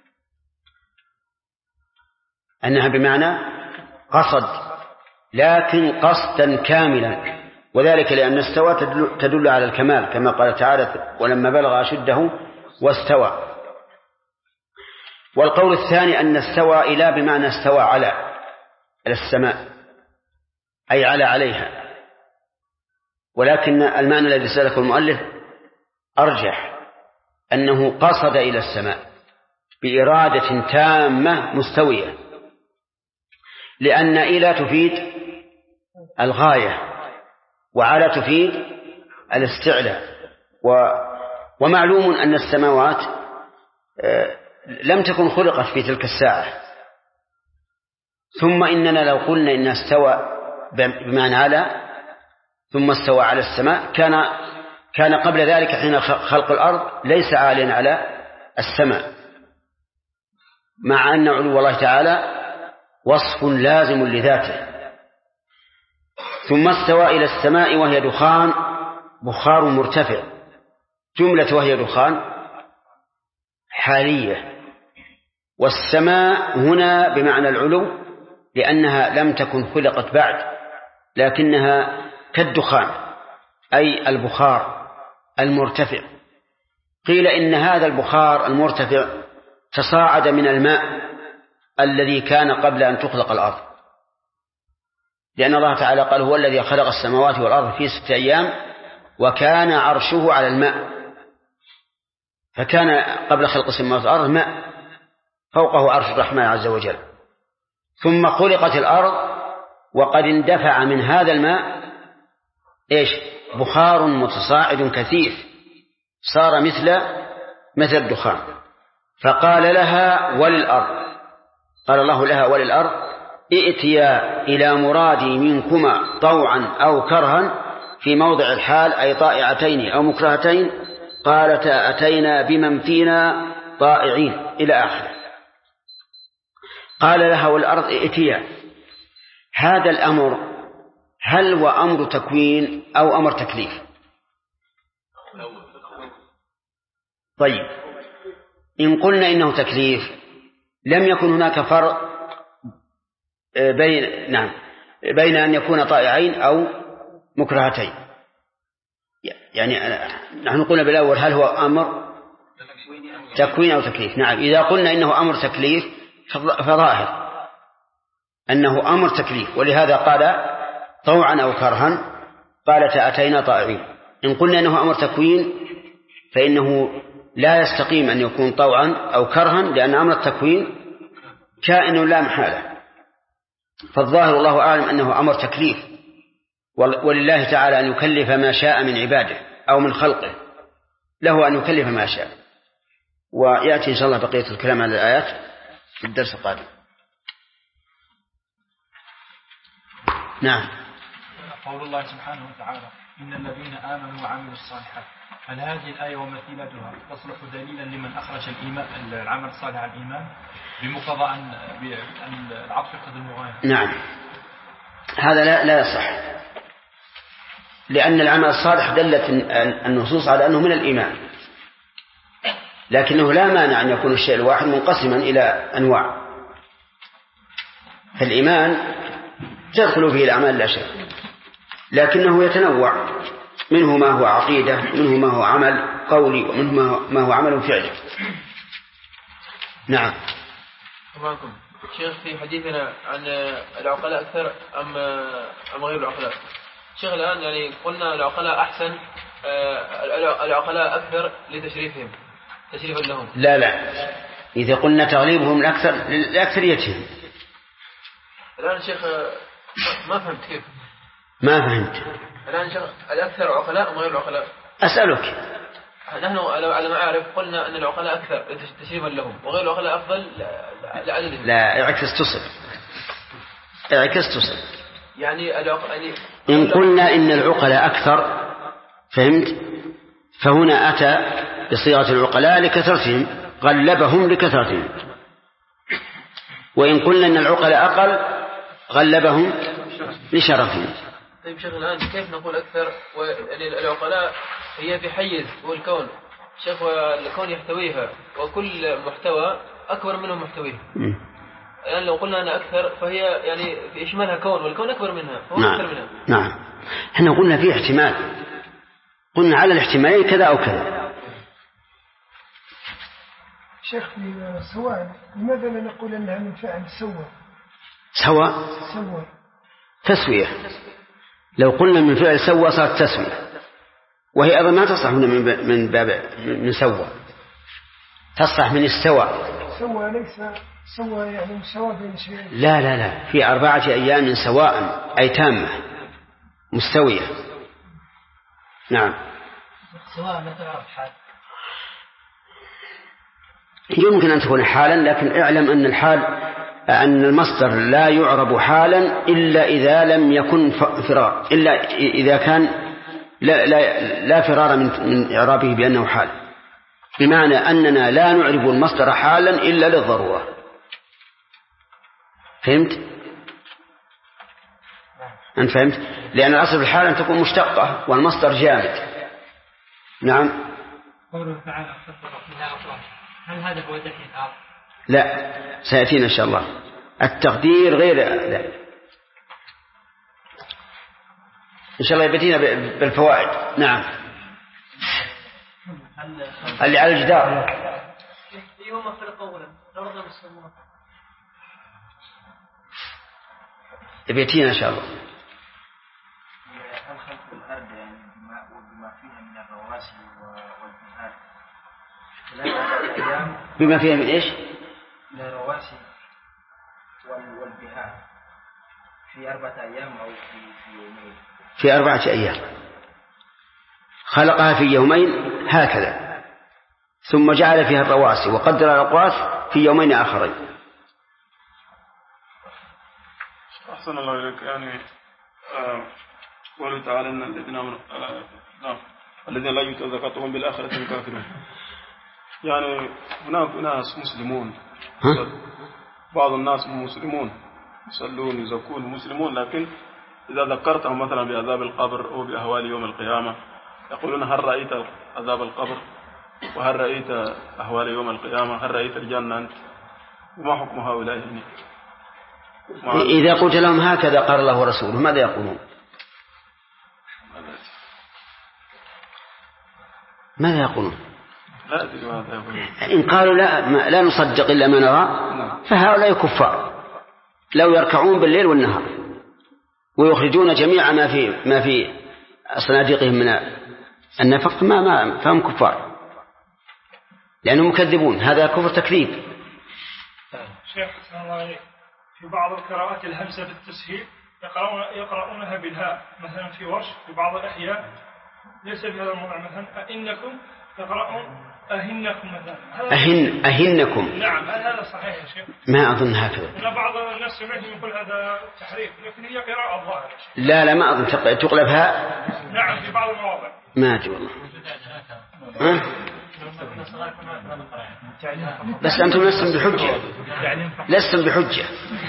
أنها بمعنى قصد لكن قصدا كاملا، وذلك لأن استوى تدل على الكمال كما قال تعالى ولما بلغ أشده واستوى. والقول الثاني أن استوى إلى بمعنى استوى على السماء، أي عليها، ولكن المعنى الذي سلكه المؤلف أرجح، أنه قصد إلى السماء بإرادة تامة مستوية، لأن إلى تفيد الغاية وعلى تفيد الاستعلاء. ومعلوم أن السماوات لم تكن خلقت في تلك الساعة. ثم إننا لو قلنا إن استوى بمعنى على ثم استوى على السماء كان قبل ذلك حين خلق الأرض ليس عاليا على السماء، مع أن علو الله تعالى وصف لازم لذاته. ثم استوى إلى السماء وهي دخان بخار مرتفع، جملة وهي دخان حالية، والسماء هنا بمعنى العلو لأنها لم تكن خلقت بعد، لكنها كالدخان أي البخار المرتفع. قيل إن هذا البخار المرتفع تصاعد من الماء الذي كان قبل أن تخلق الأرض، لأن الله تعالى قال هو الذي خلق السماوات والأرض في 6 أيام وكان عرشه على الماء، فكان قبل خلق السماوات والأرض ماء فوقه عرش الرحمن عز وجل. ثم خلقت الأرض وقد اندفع من هذا الماء بخار متصاعد كثيف صار مثل الدخان. فقال لها وللأرض، قال الله لها وللأرض ائتيا إلى مرادي منكما طوعا أو كرها في موضع الحال أي طائعتين أو مكرهتين، قالتا أتينا بمن فينا طائعين إلى آخره. قال لها والأرض ائتيا، هذا الأمر هل هو أمر تكوين أو أمر تكليف؟ طيب، إن قلنا إنه تكليف لم يكن هناك فرق بين أن يكون طائعين أو مكرهتين. يعني نحن قلنا بالأول هل هو أمر تكوين أو تكليف. نعم، إذا قلنا إنه أمر تكليف فظاهر أنه أمر تكليف، ولهذا قال طوعا أو كرها قالت أتينا طائعين. إن قلنا إنه أمر تكوين فإنه لا يستقيم أن يكون طوعا أو كرها، لأن أمر التكوين كائن لا محالة. فالظاهر الله أعلم أنه أمر تكليف، ولله تعالى أن يكلف ما شاء من عباده أو من خلقه، له أن يكلف ما شاء. ويأتي إن شاء الله بقية الكلام على الآيات في الدرس القادم. نعم. قول الله سبحانه وتعالى إن الذين آمنوا وعملوا الصالحات. هل هذه الآية ومثيلتها تصلح دليلا لمن أخرج العمل الصالح عن الإيمان بمقتضى أن العطف يقتضي المغايرة؟ نعم، هذا لا يصح، لأن العمل الصالح دلت النصوص على أنه من الإيمان، لكنه لا مانع أن يكون الشيء الواحد منقسما إلى أنواع. فالإيمان تدخل فيه الأعمال لا شك، لكنه يتنوع، منه ما هو عقيدة، منه ما هو عمل قولي، ومنه ما هو عمل فعلي. نعم. معكم شيخ في حديثنا عن العقلاء أكثر أم غير العقلاء. شيخ الآن يعني قلنا العقلاء أحسن، العقلاء أكثر لتشريفهم، تشريفا لهم. لا، إذا قلنا تغليبهم الأكثر لأكثريتهم. الآن شيخ ما فهمت كيف. ما فهمت. الآن شيخ الأكثر عقلاء أم غير العقلاء؟ أسألك. نحن على ما أعرف قلنا أن العقلاء أكثر تشريفا لهم وغير العقلاء أفضل لعددهم. لا، اعكس تصل. يعني إن قلنا إن العقلاء أكثر، فهمت؟ فهنا أتى بصيغة العقلاء لكثرتهم، غلبهم لكثرتهم. وإن قلنا إن العقلاء أقل، غلبهم لشرفهم. طيب شيخ الآن كيف نقول أكثر العقلاء هي في حيز والكون شيخ، والكون يحتويها، وكل محتوى أكبر منه محتويه. الآن لو قلنا أنا أكثر فهي يعني في إشمالها كون، والكون أكبر منها فهو أكثر منها. نعم. احنا قلنا فيه احتمال، قلنا على الاحتمالين كذا أو كذا. شيخ سواء، لماذا لا نقول أنها من فعل سواء تسوية؟ لو قلنا من فعل سوى صارت تسوية، وهي أيضا ما تصح من باب من سوى، تصح من السوى. سوى ليس سوى يعني مساواة بين شيئين. لا، في 4 أيام سواء أي تامة مستوية. نعم. سواء لا تعرف حال. يمكن أن تكون حالا، لكن اعلم أن أن المصدر لا يعرب حالا إلا إذا لم يكن فرار، إلا إذا كان لا فرار من إعرابه بأنه حال، بمعنى أننا لا نعرب المصدر حالا إلا للضرورة. فهمت؟ أنت فهمت؟ لأن الأصل في الحال أن تكون مشتقة والمصدر جامد. نعم. قوله تعالى هل هذا هو دحي الأرض؟ لا، سيأتينا إن شاء الله التقدير غير ذلك إن شاء الله، يبتينا بالفوائد. نعم. اللي على الجدار يوم خلق أولا الأرض والسماوات، يبتينا إن شاء الله. هل خلق الأرض يعني بما فيها من الرواسي والبهار بما فيها من إيش؟ من الرواسي والبهار في 4 أيام أو في يومين؟ في 4 أيام، خلقها في يومين هكذا، ثم جعل فيها الرواسي وقدر الأقواس في يومين آخرين. أحسن الله إليك. يعني قوله تعالى إن الذين آمنوا الذين لا يؤتون زكاتهم بالآخرة هم كافرون. يعني هناك ناس مسلمون، بعض الناس مسلمون يصلون يزكون مسلمون، لكن إذا ذكرتهم مثلا بعذاب القبر أو بأهوال يوم القيامة يقولون هل رأيت عذاب القبر، وهل رأيت أهوال يوم القيامة، هل رأيت الجنة، وما حكم هؤلاء؟ يعني إذا قلت لهم هكذا قال الله ورسوله ماذا يقولون؟ ماذا يقولون؟ لا أدري ماذا يقولون. إن قالوا لا نصدق إلا ما نرى فهؤلاء كفار، لو يركعون بالليل والنهار ويخرجون جميع ما في صناديقهم من النفق فهم كفار، لأنهم مكذبون. هذا كفر تكذيب. شيخ صلى الله عليه، في بعض القراءات الهمزة بالتسهيل يقرؤونها بالهاء، مثلا في ورش في بعض الأحيان ليس في هذا الموضع، مثلا أئنكم تقرؤون أهنكم مثلا. أهنكم. نعم، هل هذا صحيح يا شيخ؟ ما أظن هكذا. أنا بعض الناس سمعت يقول هذا تحريف، لكن هي قراءة الظاهر. لا ما أظن تقلبها. نعم في بعض المواضع. ما أدري والله. بس أنتم لستم بحجة. لستم بحجة.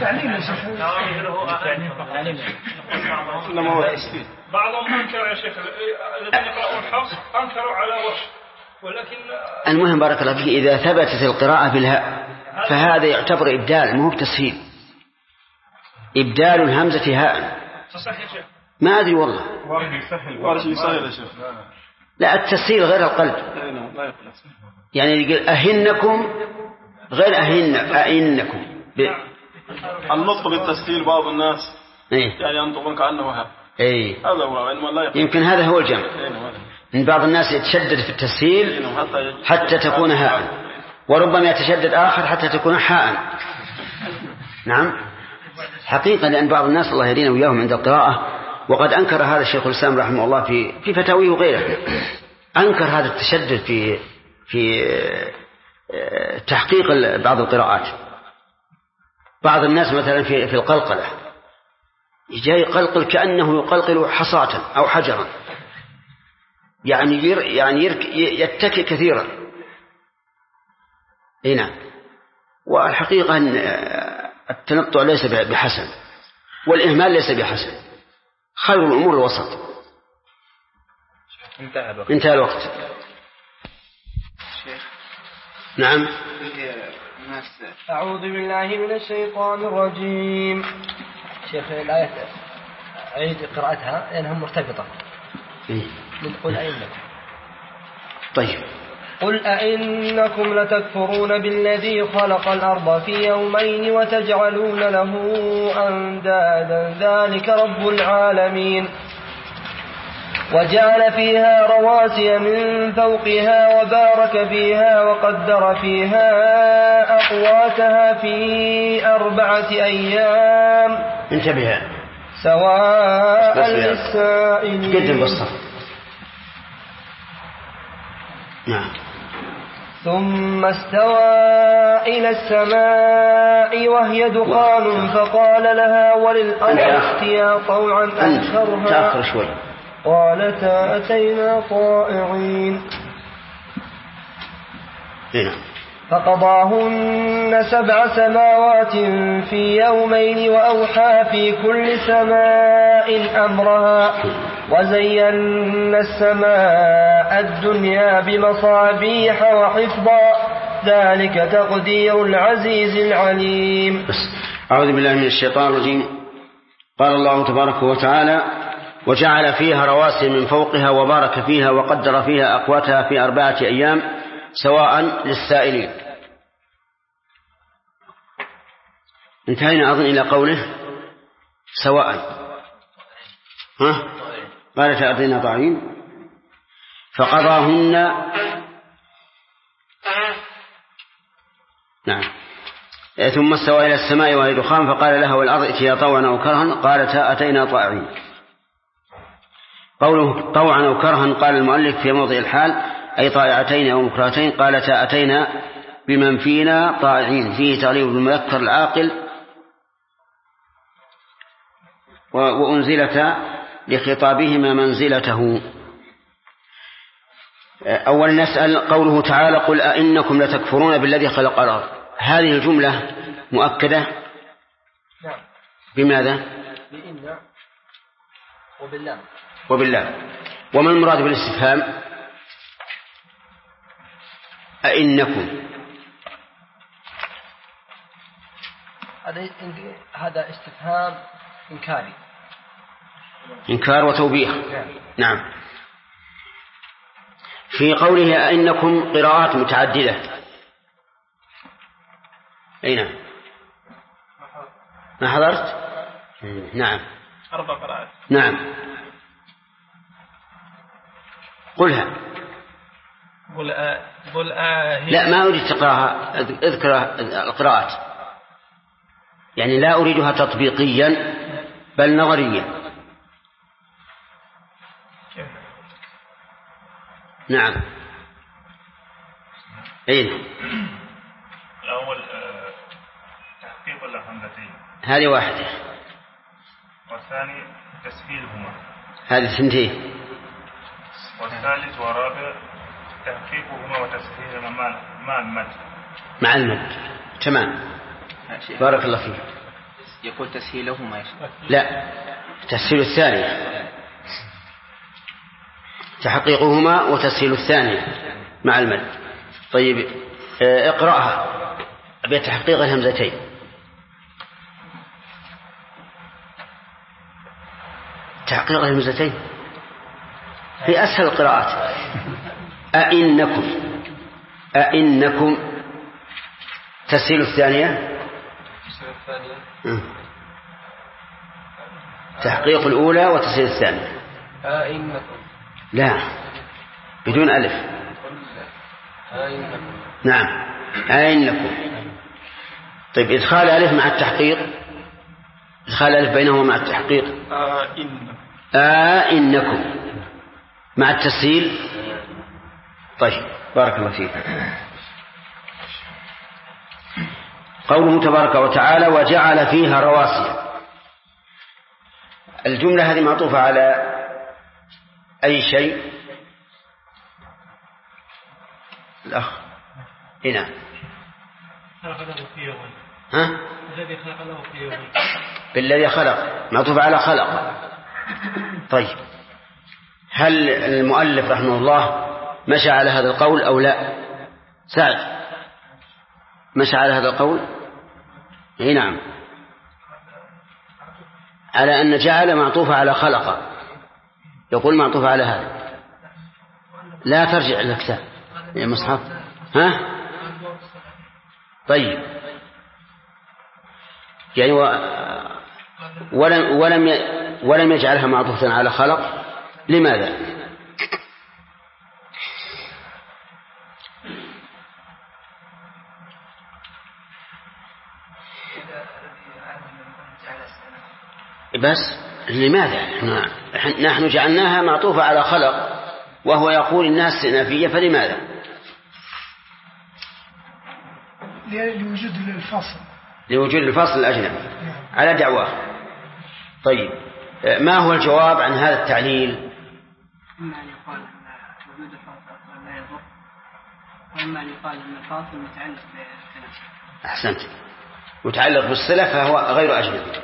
بعضهم أنكر يا شيخ، الذين يقرأون الحفص أنكروا على وش، ولكن المهم بارك الله فيك إذا ثبتت القراءة بالهاء فهذا يعتبر إبدال مو بتسهيل. إبدال الهمزة هاء. تصح يا شيخ؟ ما أدري والله. وارد يسهل يا شيخ. لا التسهيل غير القلب. يعني يقول أهنكم غير أئنكم. النطق بالتسهيل بعض الناس يعني ينطقون كأنه هاء. هذا هو يمكن هذا هو الجمع. إن بعض الناس يتشدد في التسهيل حتى تكون هاء، وربما يتشدد آخر حتى تكون حاء. نعم حقيقة، لأن بعض الناس الله يهدينا وياهم عند القراءة، وقد أنكر هذا الشيخ الإسلام رحمه الله في فتاويه وغيره، أنكر هذا التشدد في تحقيق بعض القراءات. بعض الناس مثلا في القلقلة جاي يقلقل كأنه يقلقل حصاة أو حجرا، يعني يتكئ كثيرا. هنا والحقيقة أن التنطع ليس بحسن، والإهمال ليس بحسن. خير الأمور الوسط. انتهى الوقت. نعم. أعوذ بالله من الشيطان الرجيم. شيخ الآية عيد قراءتها لأنها مرتبطة. قل أئنكم. طيب. قل أئنكم لتكفرون بالذي خلق الأرض في يومين وتجعلون له أندادا ذلك رب العالمين. وجعل فيها رواسي من فوقها وبارك فيها وقدر فيها أقواتها في 4 أيام. انتبه. سواء للسائلين. قدم بالصف. نعم. ثم استوى إلى السماء وهي دخان فقال لها وللأرض ائتيا طوعا أو كرها. تأخر شوي. قالتا أتينا طائعين. هنا. فقضاهن 7 سماوات في يومين وأوحى في كل سماء أمرها وزينا السماء الدنيا بمصابيح وحفظا ذلك تقدير العزيز العليم. أعوذ بالله من الشيطان الرجيم. قال الله تبارك وتعالى وجعل فيها رواسي من فوقها وبارك فيها وقدر فيها أقواتها في 4 أيام سواء للسائلين. انتهينا أظن إلى قوله سواء. قالت أتينا طاعين فقضاهن. نعم. ثم استوى إلى السماء وهي دخان فقال لها والأرض ائتيا طوعا أو كرها قالتا أتينا طائعين. قوله طوعا أو كرها قال المؤلف في موضع الحال أي طائعتين أو مكرهتين. قالتا أتينا بمن فينا طائعين، فيه تغليب المذكر العاقل، وأنزلتا لخطابهما منزلته. أولا نسأل قوله تعالى قل أئنكم لتكفرون بالذي خلق الأرض. هذه الجملة مؤكدة بماذا؟ بإن وبالله. وبالله. وما المراد بالاستفهام؟ أئنكم. هذا استفهام إنكاري. إنكار وتوبيخ. نعم. في قوله أئنكم قراءات متعددة. أين ما حضرت؟ نعم 4 قراءات. نعم قلها. قل لا ما أريد تقراها، اذكر القراءات، يعني لا أريدها تطبيقيا بل نظريا. نعم أين الأول تحقيق الهمزتين، هذه واحدة، والثاني تسهيلهما، هذه ثنتين، والثالث والرابع تحقيقهما وتسهيلهما مع المد. مع المد. تمام، بارك الله فيك. يقول تسهيلهما. لا، تسهيل الثانية، تحقيقهما وتسهيل الثانية مع المد. طيب اقرأها بتحقيق الهمزتين. تحقيق الهمزتين في أسهل القراءات. أئنكم تسهيل الثانية، تحقيق الأولى وتسهيل الثانية. أئنكم. لا، بدون ألف. نعم، أئنكم. طيب إدخال ألف مع التحقيق، إدخال ألف بينهما مع التحقيق. أئنكم مع التسهيل. طيب بارك الله فيك. قوله تبارك وتعالى وجعل فيها رواسي. الجملة هذه معطوفة على أي شيء؟ الأخ هنا. ها؟ الذي خلق له في يومين. بالذي خلق، معطوفة على خلق. طيب هل المؤلف رحمه الله مشى على هذا القول أو لا؟ سعد مشى على هذا القول؟ اي نعم، على أن جعل معطوفة على خلق، يقول معطوفة على هذا. لا ترجع الكتاب يا مصحف. ها؟ طيب يعني ولم يجعلها معطوفة على خلق. لماذا؟ بس لماذا نحن جعلناها معطوفة على خلق وهو يقول إنها استئنافية، فلماذا؟ لوجود الفصل الأجنبي على دعواه. طيب ما هو الجواب عن هذا التعليل؟ إما أن يقال أن وجود الفاصل لا يضر، وإما أن يقال أن الفاصل متعلق بالصلة. أحسنت، متعلق بالصلة فهو غير أجنبي.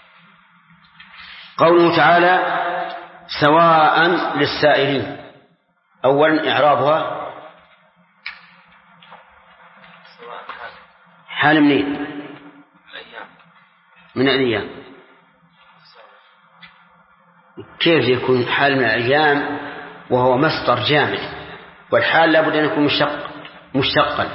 قوله تعالى سواء للسائلين. أولا إعرابها حال منين؟ من الأيام. كيف يكون حال من الأيام وهو مصدر جامد، والحال لابد أن يكون مشتقا.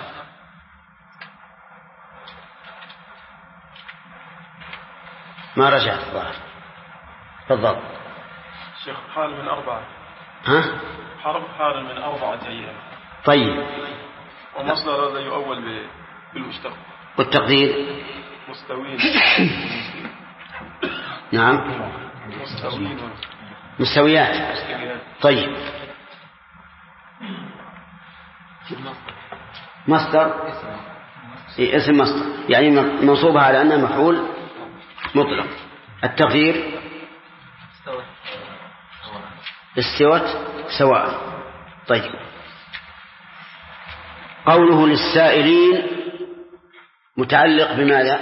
ما رجعت الظاهر. تفضل. شيخ حال من 4. ها؟ حال من 4 أيام. طيب. ومصدر هذا يؤول بالمشتق. والتقدير مستوين. نعم. مستوين. مستويات. طيب. مصدر اسم مصدر يعني منصوبها على أنه مفعول مطلق. التغيير استوت سواء. طيب قوله للسائلين متعلق بماذا؟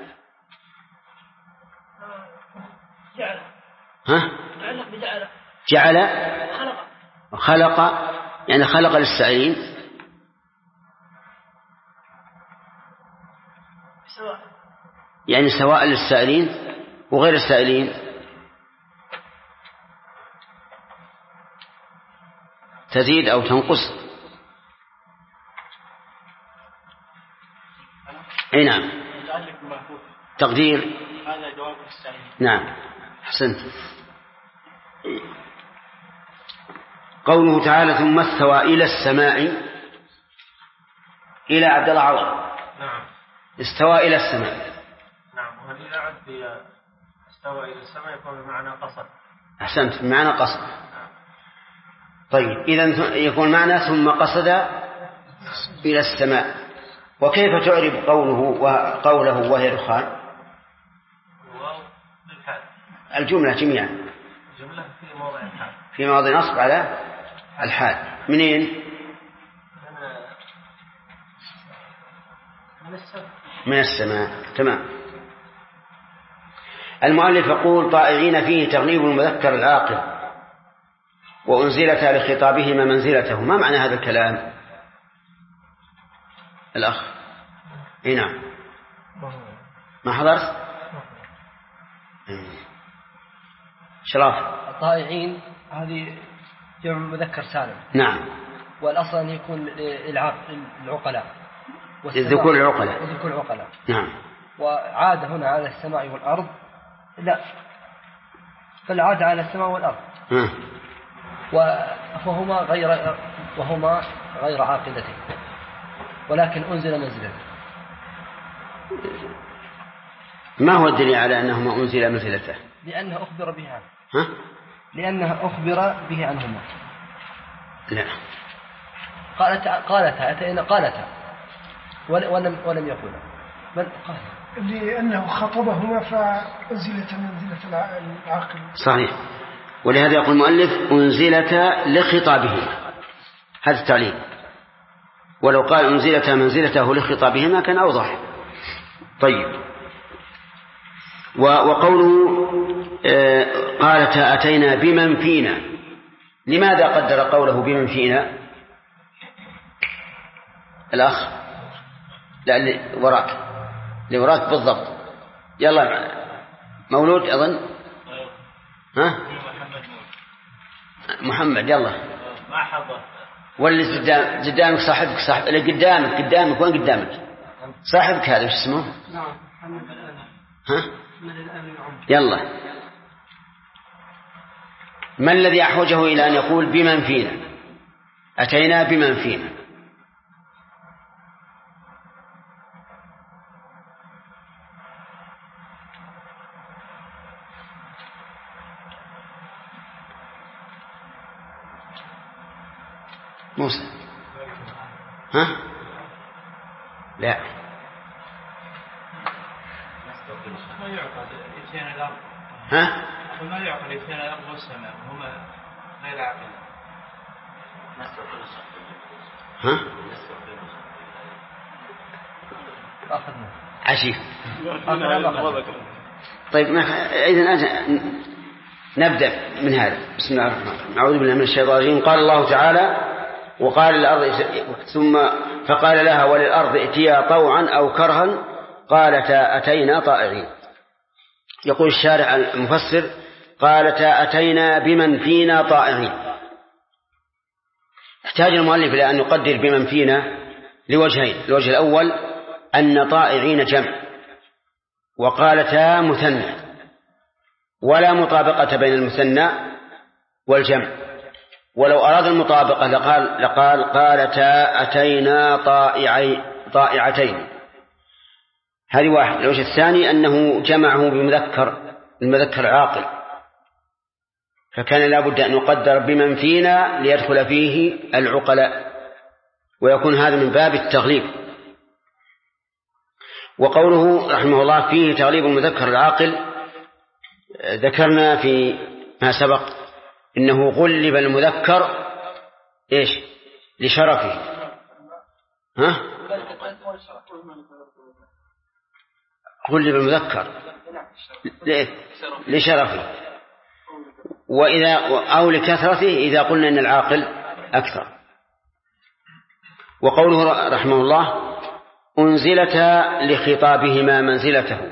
جعل. ها؟ متعلق بجعل. جعل خلق يعني خلق للسائلين سواء، يعني سواء للسائلين وغير السائلين. تزيد أو تنقص. أي نعم. تقدير هذا جواب السائلين. نعم أحسنت. قوله تعالى ثم استوى إلى السماء. إلى عبد الله عوض. نعم. استوى إلى السماء. نعم. وهذه عد استوى إلى السماء يكون بمعنى قصد. أحسنت، بمعنى قصد. طيب إذن يكون معنى ثم قصد إلى السماء. وكيف تعرب قوله وهي دخان؟ الجملة جميعا في موضع نصب على الحال. منين؟ من السماء. تمام. المؤلف يقول طائعين فيه تغليب المذكر العاقل وأنزلتا لخطابهما منزلته. ما معنى هذا الكلام الأخ؟ نعم ما حضرت شراف. الطائعين هذه جمع مذكر سالم. نعم. والأصل أن يكون العقلاء الذكور العقلاء. نعم. وعاد هنا على السماء والأرض لا، فالعاد على السماء والأرض وهما غير عاقلتين، ولكن أنزل منزلته. ما هو الدليل على أنهما أنزل منزلته؟ لأنه أخبر به عنه. لأنه أخبر به عنهما. لا، قالتا أتينا قالتا ولم يقولا. من قال؟ لأنه خطبهما فأنزلتا منزلة العاقل. صحيح. ولهذا يقول المؤلف أنزلتا لخطابهما، هذا التعليل. ولو قال أنزلتا منزلته لخطابهما كان أوضح. طيب. وقوله قالتا أتينا بمن فينا، لماذا قدر قوله بمن فينا الأخ؟ لا، وراك بالضبط. يلا مولود أظن. ها محمد يلا. ما حضر. واللي قدامك صاحبك اللي قدامك وين قدامك صاحبك هذا وش اسمه؟ نعم. ها يلا. ما الذي أحوجه إلى أن يقول بمن فينا؟ أتينا بمن فينا. موسى. ها لا، ما يعقل اثنين الأرض. ها ما يعقل اثنين الأرض والسماء هما غير عاقل. ها عشيف. طيب إذن نبدأ من هذا. بسم الله الرحمن الرحيم. نعوذ بالله من الشيطان الرجيم. قال الله تعالى وقال الأرض ثم فقال لها وللأرض ائتيا طوعا أو كرها قالتا أتينا طائعين. يقول الشارع المفسر قالتا أتينا بمن فينا طائعين. احتاج المؤلف إلى أن يقدر بمن فينا لوجهين. الوجه الأول أن طائعين جمع وقالتا مثنى، ولا مطابقة بين المثنى والجمع. ولو أراد المطابقة لقال قالتا أتينا طائعتين. هذه واحد. الوجه الثاني أنه جمعه بمذكر عاقل، فكان لابد أن يقدر بمن فينا ليدخل فيه العقلاء، ويكون هذا من باب التغليب. وقوله رحمه الله فيه تغليب المذكر العاقل، ذكرنا في ما سبق إنه غلب المذكر إيش لشرفه. ها غلب المذكر لشرفه، وإذا أو لكثرته إذا قلنا إن العاقل أكثر. وقوله رحمه الله أنزلتا لخطابهما منزلته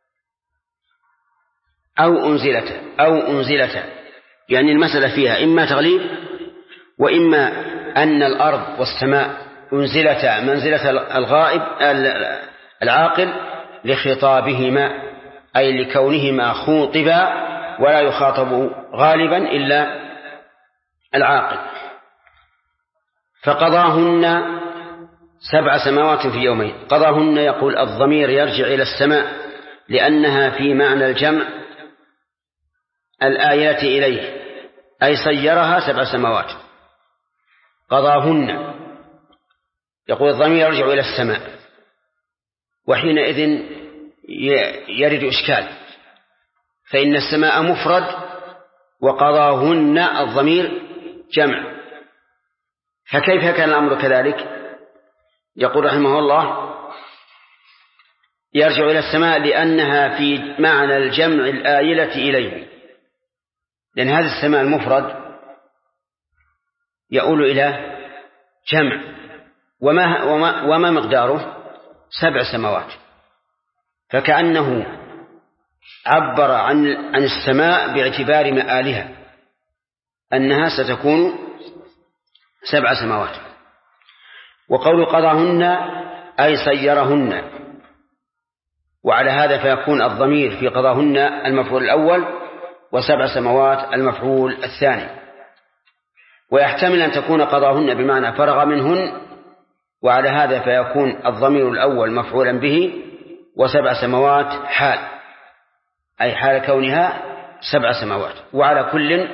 أو أنزلتا، يعني المسألة فيها إما تغليب وإما أن الأرض والسماء أنزلتا منزلة الغائب العاقل لخطابهما، أي لكونهما خوطبا ولا يخاطب غالبا إلا العاقل. فقضاهن 7 سماوات في يومين. قضاهن يقول الضمير يرجع إلى السماء لأنها في معنى الجمع الآيات إليه، أي صيرها 7 سماوات. قضاهن يقول الضمير يرجع إلى السماء، وحينئذ يرد إشكال، فإن السماء مفرد وقضاهن الضمير جمع، فكيف كان الأمر كذلك؟ يقول رحمه الله يرجع إلى السماء لأنها في معنى الجمع الآيلة إليه، لأن هذا السماء المفرد يؤول إلى جمع، وما مقداره 7 سماوات، فكأنه عبر عن السماء باعتبار مآلها أنها ستكون 7 سماوات. وقول قضاهن أي صيرهن، وعلى هذا فيكون الضمير في قضاهن المفعول الأول، و7 سماوات المفعول الثاني. ويحتمل أن تكون قضاهن بمعنى فرغ منهن، وعلى هذا فيكون الضمير الأول مفعولا به، و7 سماوات حال، أي حال كونها 7 سماوات. وعلى كل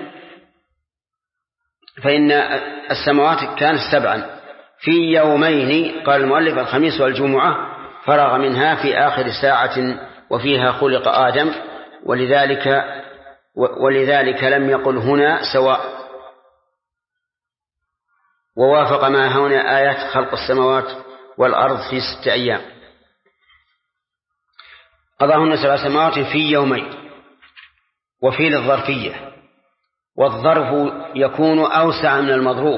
فإن السماوات كانت 7 في يومين، قال المؤلف الخميس والجمعة، فرغ منها في آخر ساعة وفيها خلق آدم، ولذلك لم يقل هنا سواء، ووافق ما هنا آيات خلق السماوات والأرض في 6 أيام. قضاهن 7 سماوات في يومين، وفي للظرفية، والظرف يكون أوسع من المظروف،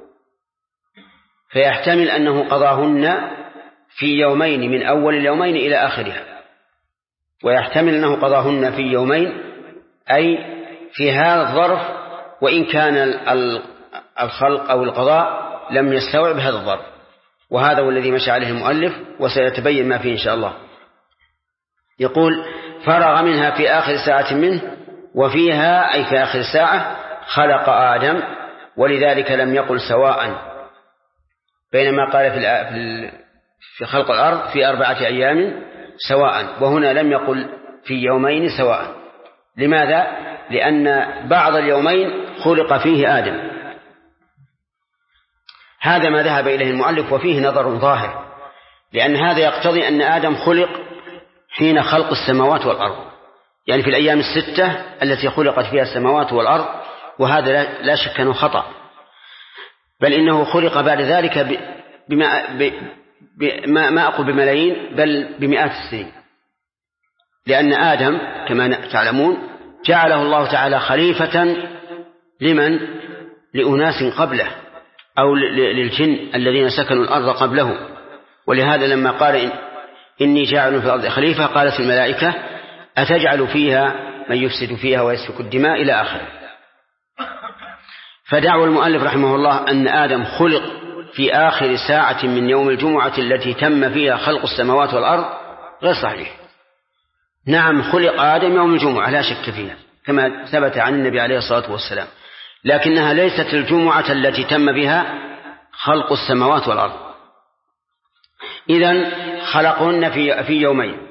فيحتمل أنه قضاهن في يومين من أول اليومين إلى آخرها، ويحتمل أنه قضاهن في يومين أي في هذا الظرف، وإن كان الخلق أو القضاء لم يستوعب هذا الظرف. وهذا هو الذي مشى عليه المؤلف، وسيتبين ما فيه إن شاء الله. يقول فرغ منها في آخر ساعة منه، وفيها أي في آخر ساعة خلق آدم، ولذلك لم يقل سواء، بينما قال في خلق الأرض في 4 أيام سواء، وهنا لم يقل في يومين سواء. لماذا؟ لأن بعض اليومين خلق فيه آدم. هذا ما ذهب إليه المؤلف، وفيه نظر ظاهر، لأن هذا يقتضي أن آدم خلق حين خلق السماوات والأرض، يعني في الأيام 6 التي خلقت فيها السماوات والأرض، وهذا لا شك أنه خطأ، بل إنه خلق بعد ذلك ما أقول بملايين، بل بمئات السنين، لأن آدم كما تعلمون جعله الله تعالى خليفة لمن؟ لأناس قبله، أو للجن الذين سكنوا الأرض قبله. ولهذا لما قال إني جاعل في الأرض خليفة، قالت الملائكة أتجعل فيها من يفسد فيها ويسفك الدماء إلى آخره. فدعوى المؤلف رحمه الله أن آدم خلق في آخر ساعة من يوم الجمعة التي تم فيها خلق السماوات والأرض غير صحيح. نعم خلق آدم يوم الجمعة لا شك فيها كما ثبت عن النبي عليه الصلاة والسلام، لكنها ليست الجمعة التي تم بها خلق السماوات والأرض. إذن خلقهن في يومين.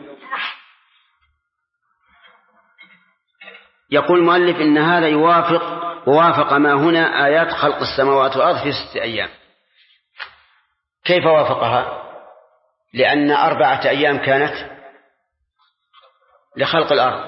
يقول المؤلف إن هذا ووافق ما هنا آيات خلق السماوات والأرض في 6 أيام. كيف وافقها؟ لأن 4 أيام كانت لخلق الأرض،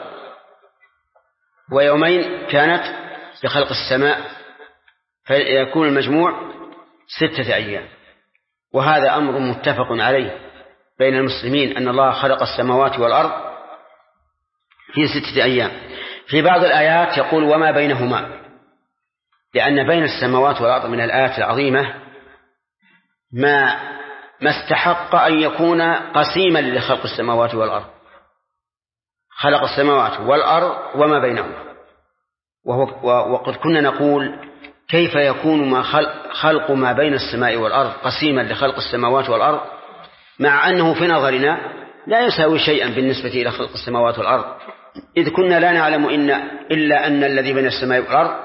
ويومين كانت لخلق السماء، فيكون المجموع 6 أيام. وهذا أمر متفق عليه بين المسلمين أن الله خلق السماوات والأرض في 6 أيام. في بعض الآيات يقول وما بينهما، لأن بين السماوات والأرض من الآيات العظيمة ما استحق أن يكون قسيما لخلق السماوات والأرض. خلق السماوات والأرض وما بينهما. وقد كنا نقول كيف يكون خلق ما بين السماء والأرض قسيما لخلق السماوات والأرض، مع أنه في نظرنا لا يساوي شيئا بالنسبة إلى خلق السماوات والأرض، إذ كنا لا نعلم إلا أن الذي بين السماء والأرض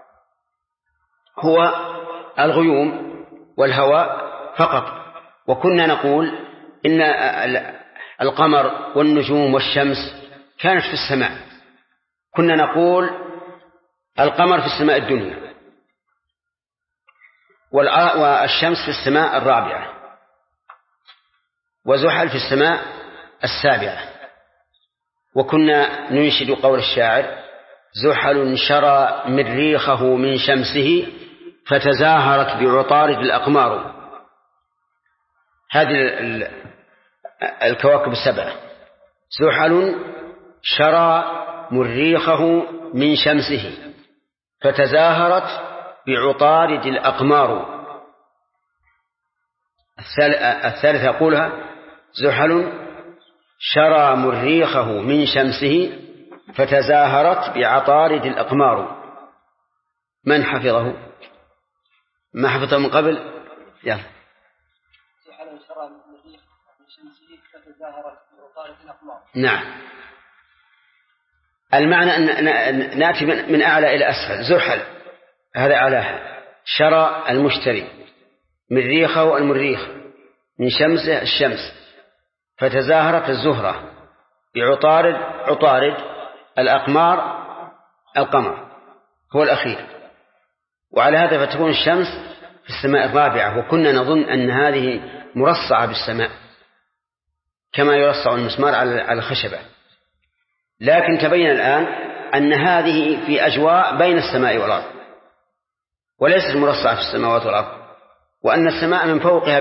هو الغيوم والهواء فقط. وكنا نقول إن القمر والنجوم والشمس كانت في السماء، كنا نقول القمر في السماء الدنيا والشمس في السماء الرابعة، وزحل في السماء السابعة. وكنا ننشد قول الشاعر: زحل شرى مريخه من شمسه فتزاهرت بعطارد الأقمار. هذه الكواكب السبعة: زحل شرى مريخه من شمسه فتزاهرت بعطارد الأقمار. الثالثة يقولها: زحل شرى مريخه من شمسه فتزاهرت بعطارد الأقمار. من حفظه؟ ما حفظه من قبل؟ يلا. زحل شرى مريخه من شمسه فتزاهرت بعطارد الأقمار. نعم. المعنى أن نأتي من أعلى إلى أسفل. زحل هذا أعلاها، شرى المشتري، مريخه المريخ، من شمسه الشمس، فتزاهرت الزهرة بعطارد الأقمار، القمر هو الأخير. وعلى هذا فتكون الشمس في السماء الرابعة. وكنا نظن أن هذه مرصعة بالسماء كما يرصع المسمار على الخشبة، لكن تبين الآن أن هذه في أجواء بين السماء والأرض وليست مرصعة في السماوات والأرض، وأن السماء من فوقها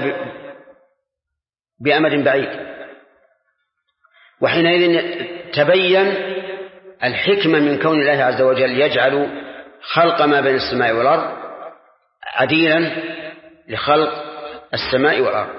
بأمد بعيد. وحينئذ تبين الحكمة من كون الله عز وجل يجعل خلق ما بين السماء والأرض عديلا لخلق السماء والأرض.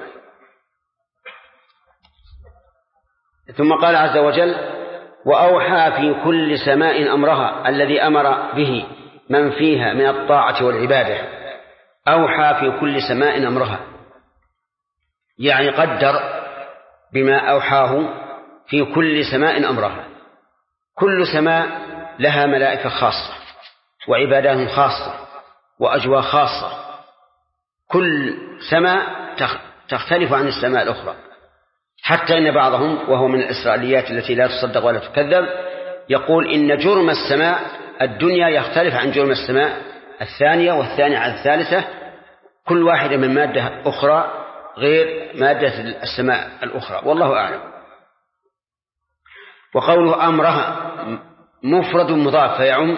ثم قال عز وجل: وأوحى في كل سماء أمرها الذي أمر به من فيها من الطاعة والعبادة. أوحى في كل سماء أمرها، يعني قدر بما أوحاه في كل سماء أمرها. كل سماء لها ملائكة خاصة وعبادات خاصة وأجواء خاصة. كل سماء تختلف عن السماء الأخرى، حتى إن بعضهم، وهو من الإسرائيليات التي لا تصدق ولا تكذب، يقول إن جرم السماء الدنيا يختلف عن جرم السماء الثانية والثانية عن الثالثة، كل واحدة من مادة أخرى غير مادة السماء الأخرى، والله أعلم. وقوله أمرها مفرد مضاف فيعم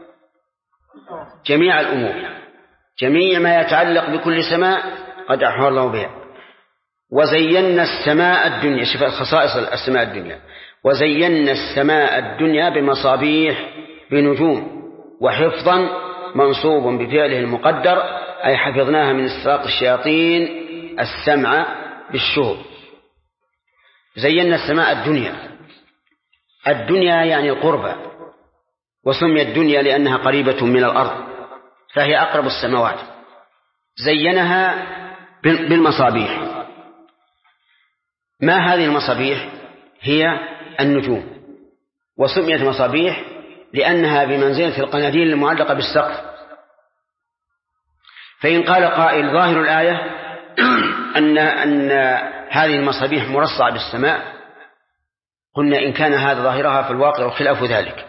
جميع الأمور، جميع ما يتعلق بكل سماء قد أحوى الله بها. وزينا السماء الدنيا، شوف خصائص السماء الدنيا: وزينا السماء الدنيا بمصابيح بنجوم وحفظا منصوب بفعله المقدر، أي حفظناها من استراق الشياطين السمع بالشهب. زينا السماء الدنيا، الدنيا يعني القربة، وسميت الدنيا لأنها قريبة من الأرض فهي أقرب السماوات. زينها بالمصابيح. ما هذه المصابيح؟ هي النجوم، وسميت مصابيح لأنها بمنزلة القناديل المعلقة بالسقف. فإن قال قائل ظاهر الآية أن هذه المصابيح مرصعة بالسماء، قلنا إن كان هذا ظاهرها فالواقع خلاف ذلك،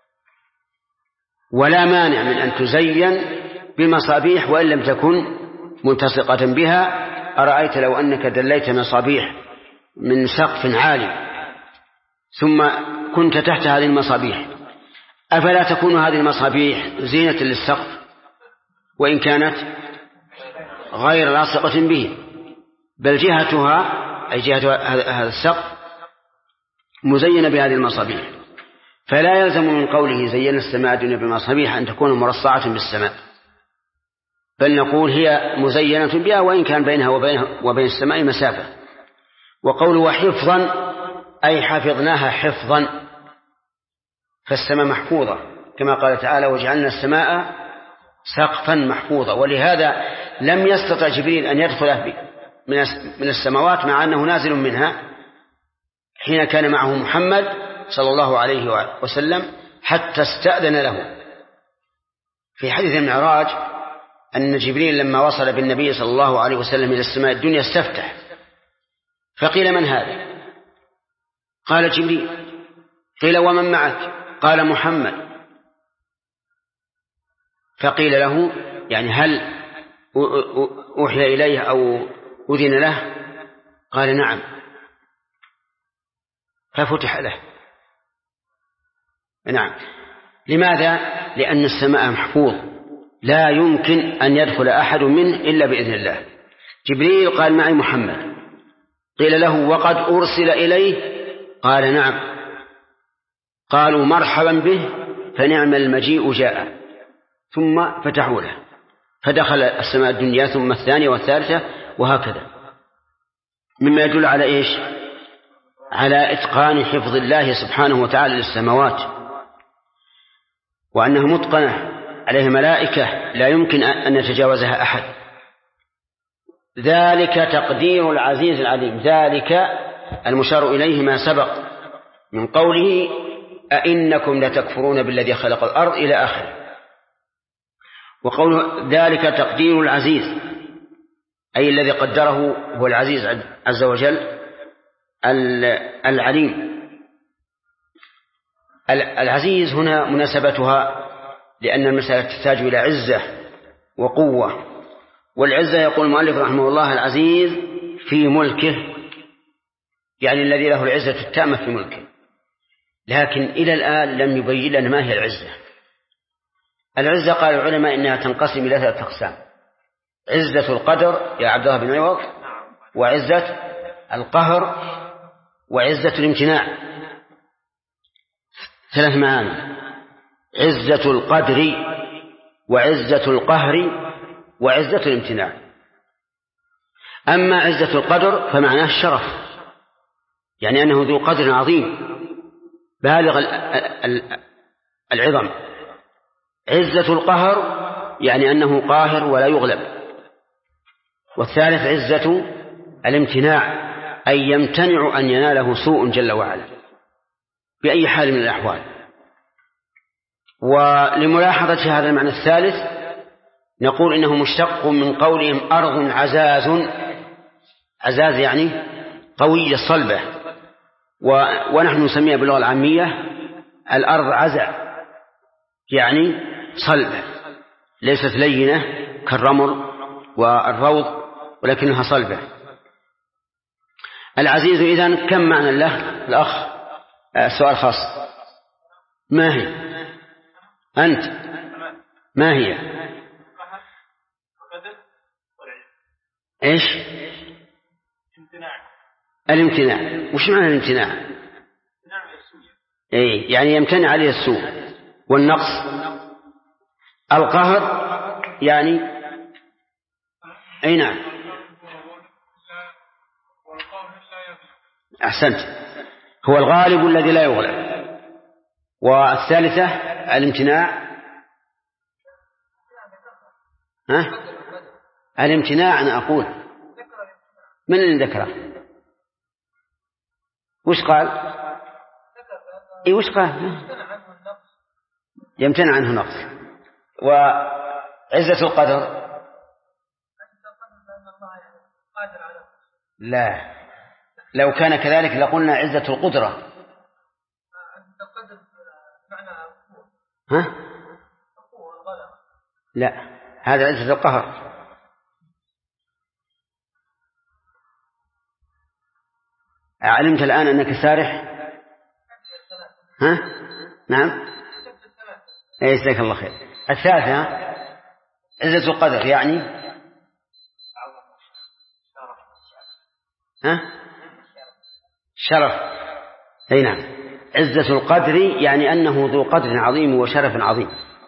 ولا مانع من أن تزين بمصابيح وإن لم تكن ملتصقة بها. أرأيت لو أنك دليت مصابيح من سقف عالي ثم كنت تحت هذه المصابيح، أفلا تكون هذه المصابيح زينة للسقف وإن كانت غير لاصقة به، بل جهتها أي جهة هذا السقف مزينة بهذه المصابيح. فلا يلزم من قوله زينا السماء الدنيا بمصابيح أن تكون مرصعة بالسماء، بل نقول هي مزينة بها وإن كان بينها وبين السماء مسافة. وقوله وحفظا أي حفظناها حفظا، فالسماء محفوظة كما قال تعالى: وجعلنا السماء سقفا محفوظا. ولهذا لم يستطع جبريل أن يدخل من السماوات مع أنه نازل منها حين كان معه محمد صلى الله عليه وسلم حتى استأذن له. في حديث المعراج أن جبريل لما وصل بالنبي صلى الله عليه وسلم إلى السماء الدنيا استفتح، فقيل من هذا؟ قال جبريل. قيل ومن معك؟ قال محمد. فقيل له يعني هل أوحي إليه أو أذن له؟ قال نعم. ففتح له. نعم. لماذا؟ لأن السماء محفوظ لا يمكن أن يدخل أحد منه إلا بإذن الله. جبريل قال معي محمد، قيل له وقد أرسل إليه؟ قال نعم. قالوا مرحبا به، فنعم المجيء جاء. ثم فتحوا له فدخل السماء الدنيا ثم الثانية والثالثة وهكذا، مما يدل على إيش؟ على إتقان حفظ الله سبحانه وتعالى للسماوات، وأنها متقنة عليه ملائكة لا يمكن أن يتجاوزها أحد. ذلك تقدير العزيز العليم. ذلك المشار إليه ما سبق من قوله أئنكم لتكفرون بالذي خلق الأرض إلى آخره. وقول ذلك تقدير العزيز أي الذي قدره هو العزيز عز وجل العليم. العزيز هنا مناسبتها لأن المسألة تحتاج إلى عزة وقوة، والعزة يقول المؤلف رحمه الله العزيز في ملكه، يعني الذي له العزة التامة في ملكه. لكن إلى الآن لم يبين لنا ما هي العزة. العزة قال العلماء إنها تنقسم إلى 3 أقسام: عزة القدر يا عبد الله بن عوض، وعزة القهر، وعزة الامتناع. 3 معاني: عزة القدر، وعزة القهر، وعزة الامتناع. أما عزة القدر فمعناه الشرف، يعني أنه ذو قدر عظيم بالغ العظم. عزة القهر يعني أنه قاهر ولا يغلب. والثالث عزة الامتناع أي يمتنع أن يناله سوء جل وعلا بأي حال من الأحوال. ولملاحظة هذا المعنى الثالث نقول إنه مشتق من قولهم أرض عزاز. عزاز يعني قوية صلبة، ونحن نسميها باللغة العامية الأرض عزع، يعني صلبة ليست لينة كالرمل والروض ولكنها صلبة. العزيز إذن كم معنى له؟ الأخ سؤال خاص، ما هي؟ أنت ما هي؟ إيش؟ الامتناع. وش معنى الامتناع؟ إيه يعني يمتنع عليه السوء والنقص. القهر يعني أي نعم أحسنت، هو الغالب الذي لا يغلب. والثالثة الامتناع، ها؟ الامتناع أنا أقول من اللي ذكره؟ وش قال؟ إيه وش قال؟ يمتنع عنه نقص. وعزة القدر لا، لو كان كذلك لقلنا عزة القدرة. ها؟ لا، هذا عزة القهر. علمت الآن أنك سارح؟ ها؟ نعم. إيه جزاك الله خير. الثالثة عزة القدر يعني ها؟ شرف. أي نعم، عزة القدر يعني أنه ذو قدر عظيم وشرف عظيم.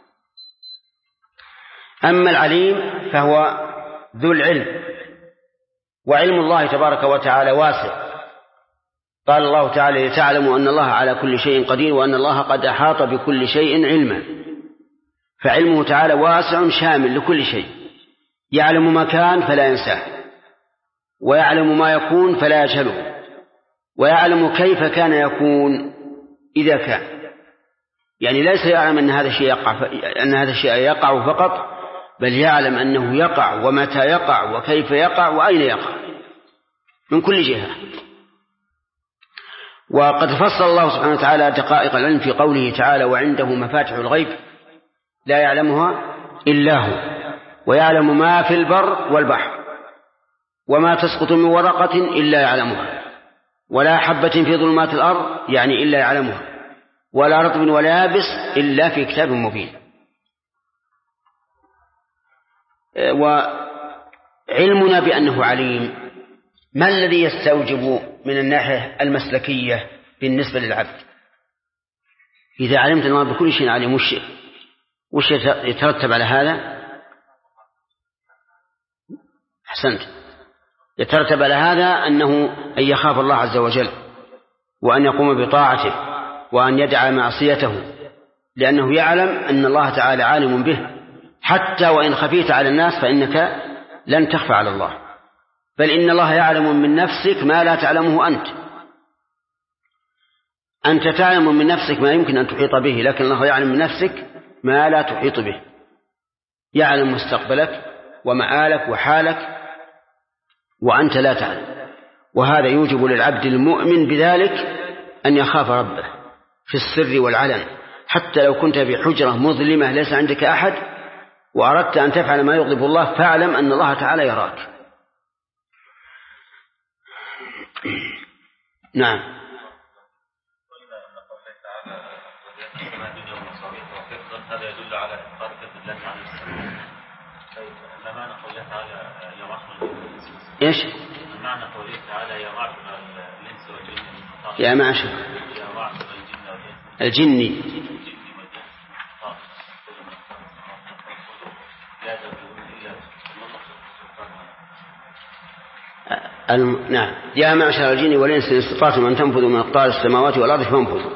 أما العليم فهو ذو العلم، وعلم الله تبارك وتعالى واسع. قال الله تعالى لتعلموا أن الله على كل شيء قدير وأن الله قد أحاط بكل شيء علما. فعلمه تعالى واسع شامل لكل شيء، يعلم ما كان فلا ينساه، ويعلم ما يكون فلا يجهله، ويعلم كيف كان يكون إذا كان. يعني ليس يعلم أن هذا الشيء يقع فقط، بل يعلم أنه يقع ومتى يقع وكيف يقع وأين يقع من كل جهة. وقد فصل الله سبحانه وتعالى دقائق العلم في قوله تعالى وعنده مفاتح الغيب لا يعلمها إلا هو ويعلم ما في البر والبحر وما تسقط من ورقة إلا يعلمها ولا حبة في ظلمات الأرض يعني إلا يعلمها، ولا رطب ولا يابس إلا في كتاب مبين. وعلمنا بأنه عليم ما الذي يستوجب من الناحية المسلكية بالنسبة للعبد؟ إذا علمت أن الله بكل شيء عليم وش يترتب على هذا؟ أحسنت، يترتب على هذا أنه أن يخاف الله عز وجل، وأن يقوم بطاعته، وأن يدع معصيته، لأنه يعلم أن الله تعالى عالم به، حتى وإن خفيت على الناس فإنك لن تخفى على الله، بل إن الله يعلم من نفسك ما لا تعلمه أنت تعلم من نفسك ما يمكن أن تحيط به، لكن الله يعلم من نفسك ما لا تحيط به، يعلم مستقبلك ومآلك وحالك وأنت لا تعلم. وهذا يوجب للعبد المؤمن بذلك أن يخاف ربه في السر والعلن، حتى لو كنت في حجرة مظلمة ليس عندك أحد وأردت أن تفعل ما يغضب الله فاعلم أن الله تعالى يراك. نعم. هذا يدل على إبقاء الله عن السماء. معنى قوله تعالى يا معشر إيش؟ معنى قوله تعالى يا معشر الإنس والجن يا معشر الجن نعم، يا معشر الجن والإنس إن استطعتم أن تنفذوا من أقطار السماوات والأرض فانفذوا.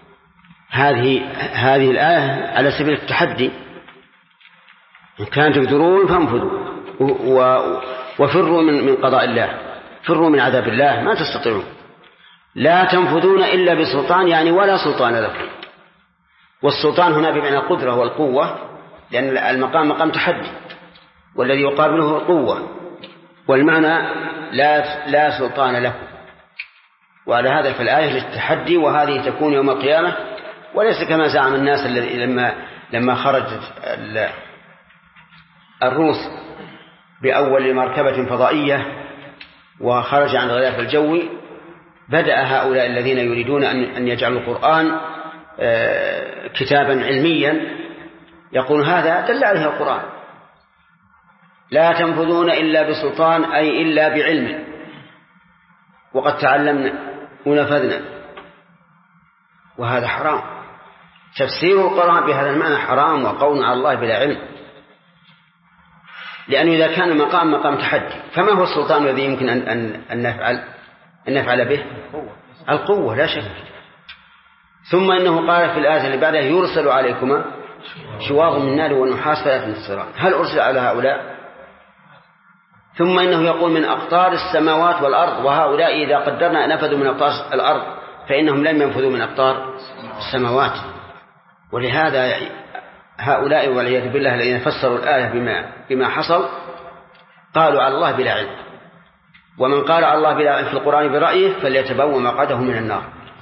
هذه الآية على سبيل التحدي، إن كان تقدرون فانفذوا وفروا من قضاء الله، فروا من عذاب الله، ما تستطيعون. لا تنفذون إلا بسلطان، يعني ولا سلطان لكم. والسلطان هنا بمعنى القدرة والقوة، لأن المقام مقام تحدي والذي يقابله القوة، والمعنى لا سلطان لكم. وعلى هذا في الآية للتحدي، وهذه تكون يوم القيامة، وليس كما زعم الناس لما خرجت الروس بأول مركبة فضائية وخرج عن الغلاف الجوي، بدأ هؤلاء الذين يريدون أن يجعلوا القرآن كتابا علميا يقول هذا دل عليه القرآن، لا تنفذون إلا بسلطان أي إلا بعلم، وقد تعلمنا ونفذنا. وهذا حرام، تفسير القرآن بهذا المعنى حرام وقول على الله بلا علم، لأنه إذا كان مقام تحدي فما هو السلطان الذي يمكن أن نفعل به؟ القوة لا شك. ثم إنه قال في الآية اللي بعدها يرسل عليكما شواظ من نار ونحاس فلا تنتصران. هل أرسل على هؤلاء؟ ثم إنه يقول من أقطار السماوات والأرض، وهؤلاء إذا قدرنا نفذوا من أقطار الأرض فإنهم لم ينفذوا من أقطار السماوات. ولهذا هؤلاء والعياذ بالله الذين فسروا الآية بما حصل قالوا على الله بلا علم. ومن قال على الله بلا علم في القرآن برأيه فليتبوأ مقعده من النار.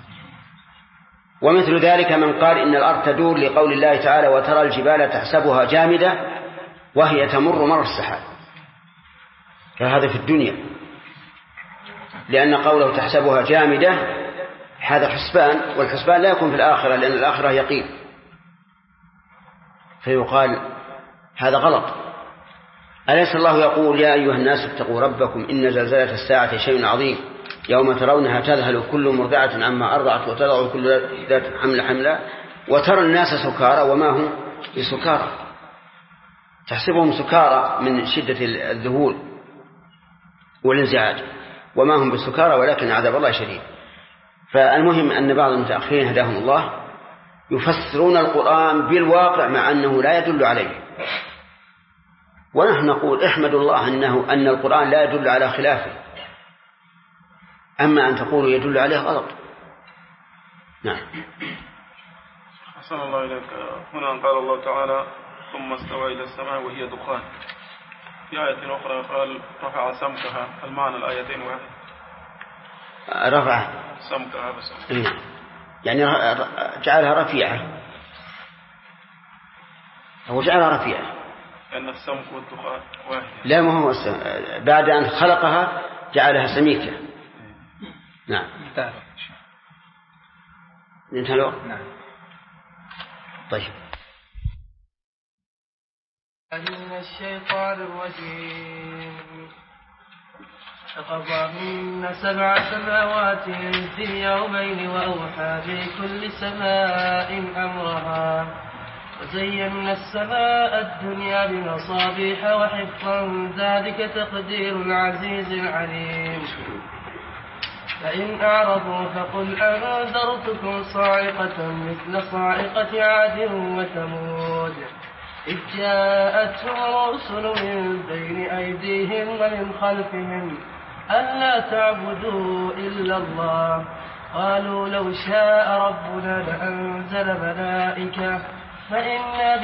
ومثل ذلك من قال إن الأرض تدور لقول الله تعالى وترى الجبال تحسبها جامدة وهي تمر مر السحاب، فهذا في الدنيا، لأن قوله تحسبها جامدة هذا حسبان، والحسبان لا يكون في الآخرة لأن الآخرة يقين، فيقال هذا غلط. أليس الله يقول يا أيها الناس اتقوا ربكم إن زلزلة الساعة شيء عظيم يوم ترونها تذهل كل مرضعة عما أرضعت وتضع كل ذات حملا وترى الناس سكارى وما هم بسكارى، تحسبهم سكارى من شدة الذهول والانزعاج وما هم بسكارى ولكن عذاب الله شديد. فالمهم أن بعض المتأخرين هداهم الله يفسرون القرآن بالواقع مع أنه لا يدل عليه، ونحن نقول احمدوا الله أن القرآن لا يدل على خلافه، أما أن تقولوا يدل عليه غلط. نعم. أحسن الله إليك. هنا قال الله تعالى ثم استوى إلى السماء وهي دخان، في آية أخرى قال رفع سمكها. المعنى الآيتين واحد؟ رفع سمكها بس يعني جعلها رفيعة، هو جعلها رفيعة لأن السمك والدخان واحد. لا، ما هو بعد أن خلقها جعلها سميكة، نعم. انتهى نعم. طيب. من الشيطان الرجيم. فقضاهن 7 سماوات في يومين وأوحى في كل سماء أمرها وزينا السماء الدنيا بمصابيح وحفظا ذلك تقدير العزيز العليم. فإن أعرضوا فقل أنذرتكم صاعقة مثل صاعقة عاد وثمود إذ جاءتهم رسل من بين أيديهم ومن خلفهم ألا تعبدوا إلا الله قالوا لو شاء ربنا لأنزل ملائكة فإنا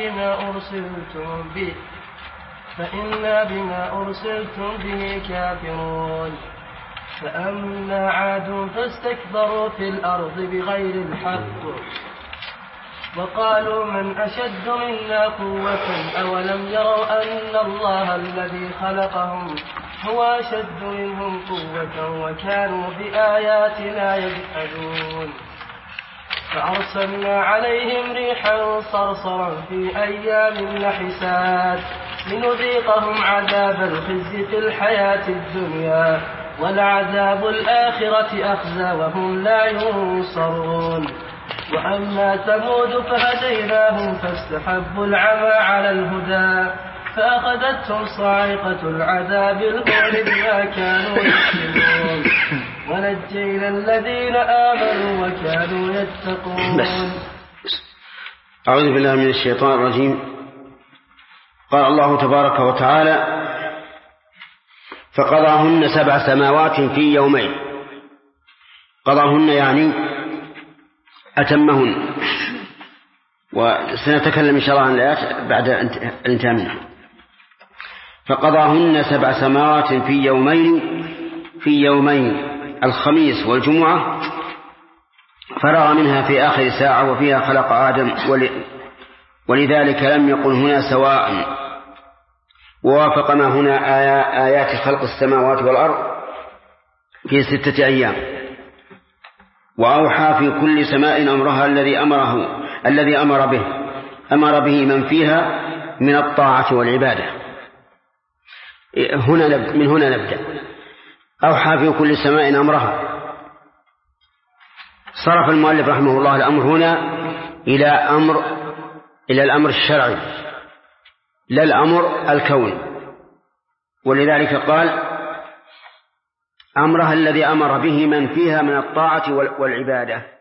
بما أرسلتم به كافرون. فأما عاد فاستكبروا في الأرض بغير الحق وقالوا من أشد منا قوة أولم يروا أن الله الذي خلقهم هو أشد منهم قوة وكانوا بآياتنا يجحدون. فأرسلنا عليهم ريحا صرصرا في أيام نحسات لنذيقهم عذاب الخزي في الحياة الدنيا ولعذاب الآخرة أخزى وهم لا ينصرون. وأما ثمود فهديناهم فاستحبوا العمى على الهدى فأخذتهم صاعقة العذاب الهون بما كانوا يكسبون ونجينا الذين آمنوا وكانوا يتقون. أعوذ بالله من الشيطان الرجيم. قال الله تبارك وتعالى فقضاهن 7 سماوات في يومين. قضاهن يعني أتمهن، وسنتكلم إن شاء الله عن الآيات بعد الانتهاء منها. فقضاهن 7 سماوات في يومين الخميس والجمعة فرغ منها في آخر ساعة وفيها خلق آدم ولذلك لم يقل هنا سواء ووافق ما هنا آيات خلق السماوات والأرض في 6 أيام. وأوحى في كل سماء أمرها الذي أمر به من فيها من الطاعة والعبادة. من هنا نبدأ. أوحى في كل سماء أمرها. صرف المؤلف رحمه الله الأمر هنا إلى الأمر الشرعي لا الأمر الكوني، ولذلك قال أمرها الذي أمر به من فيها من الطاعة والعبادة.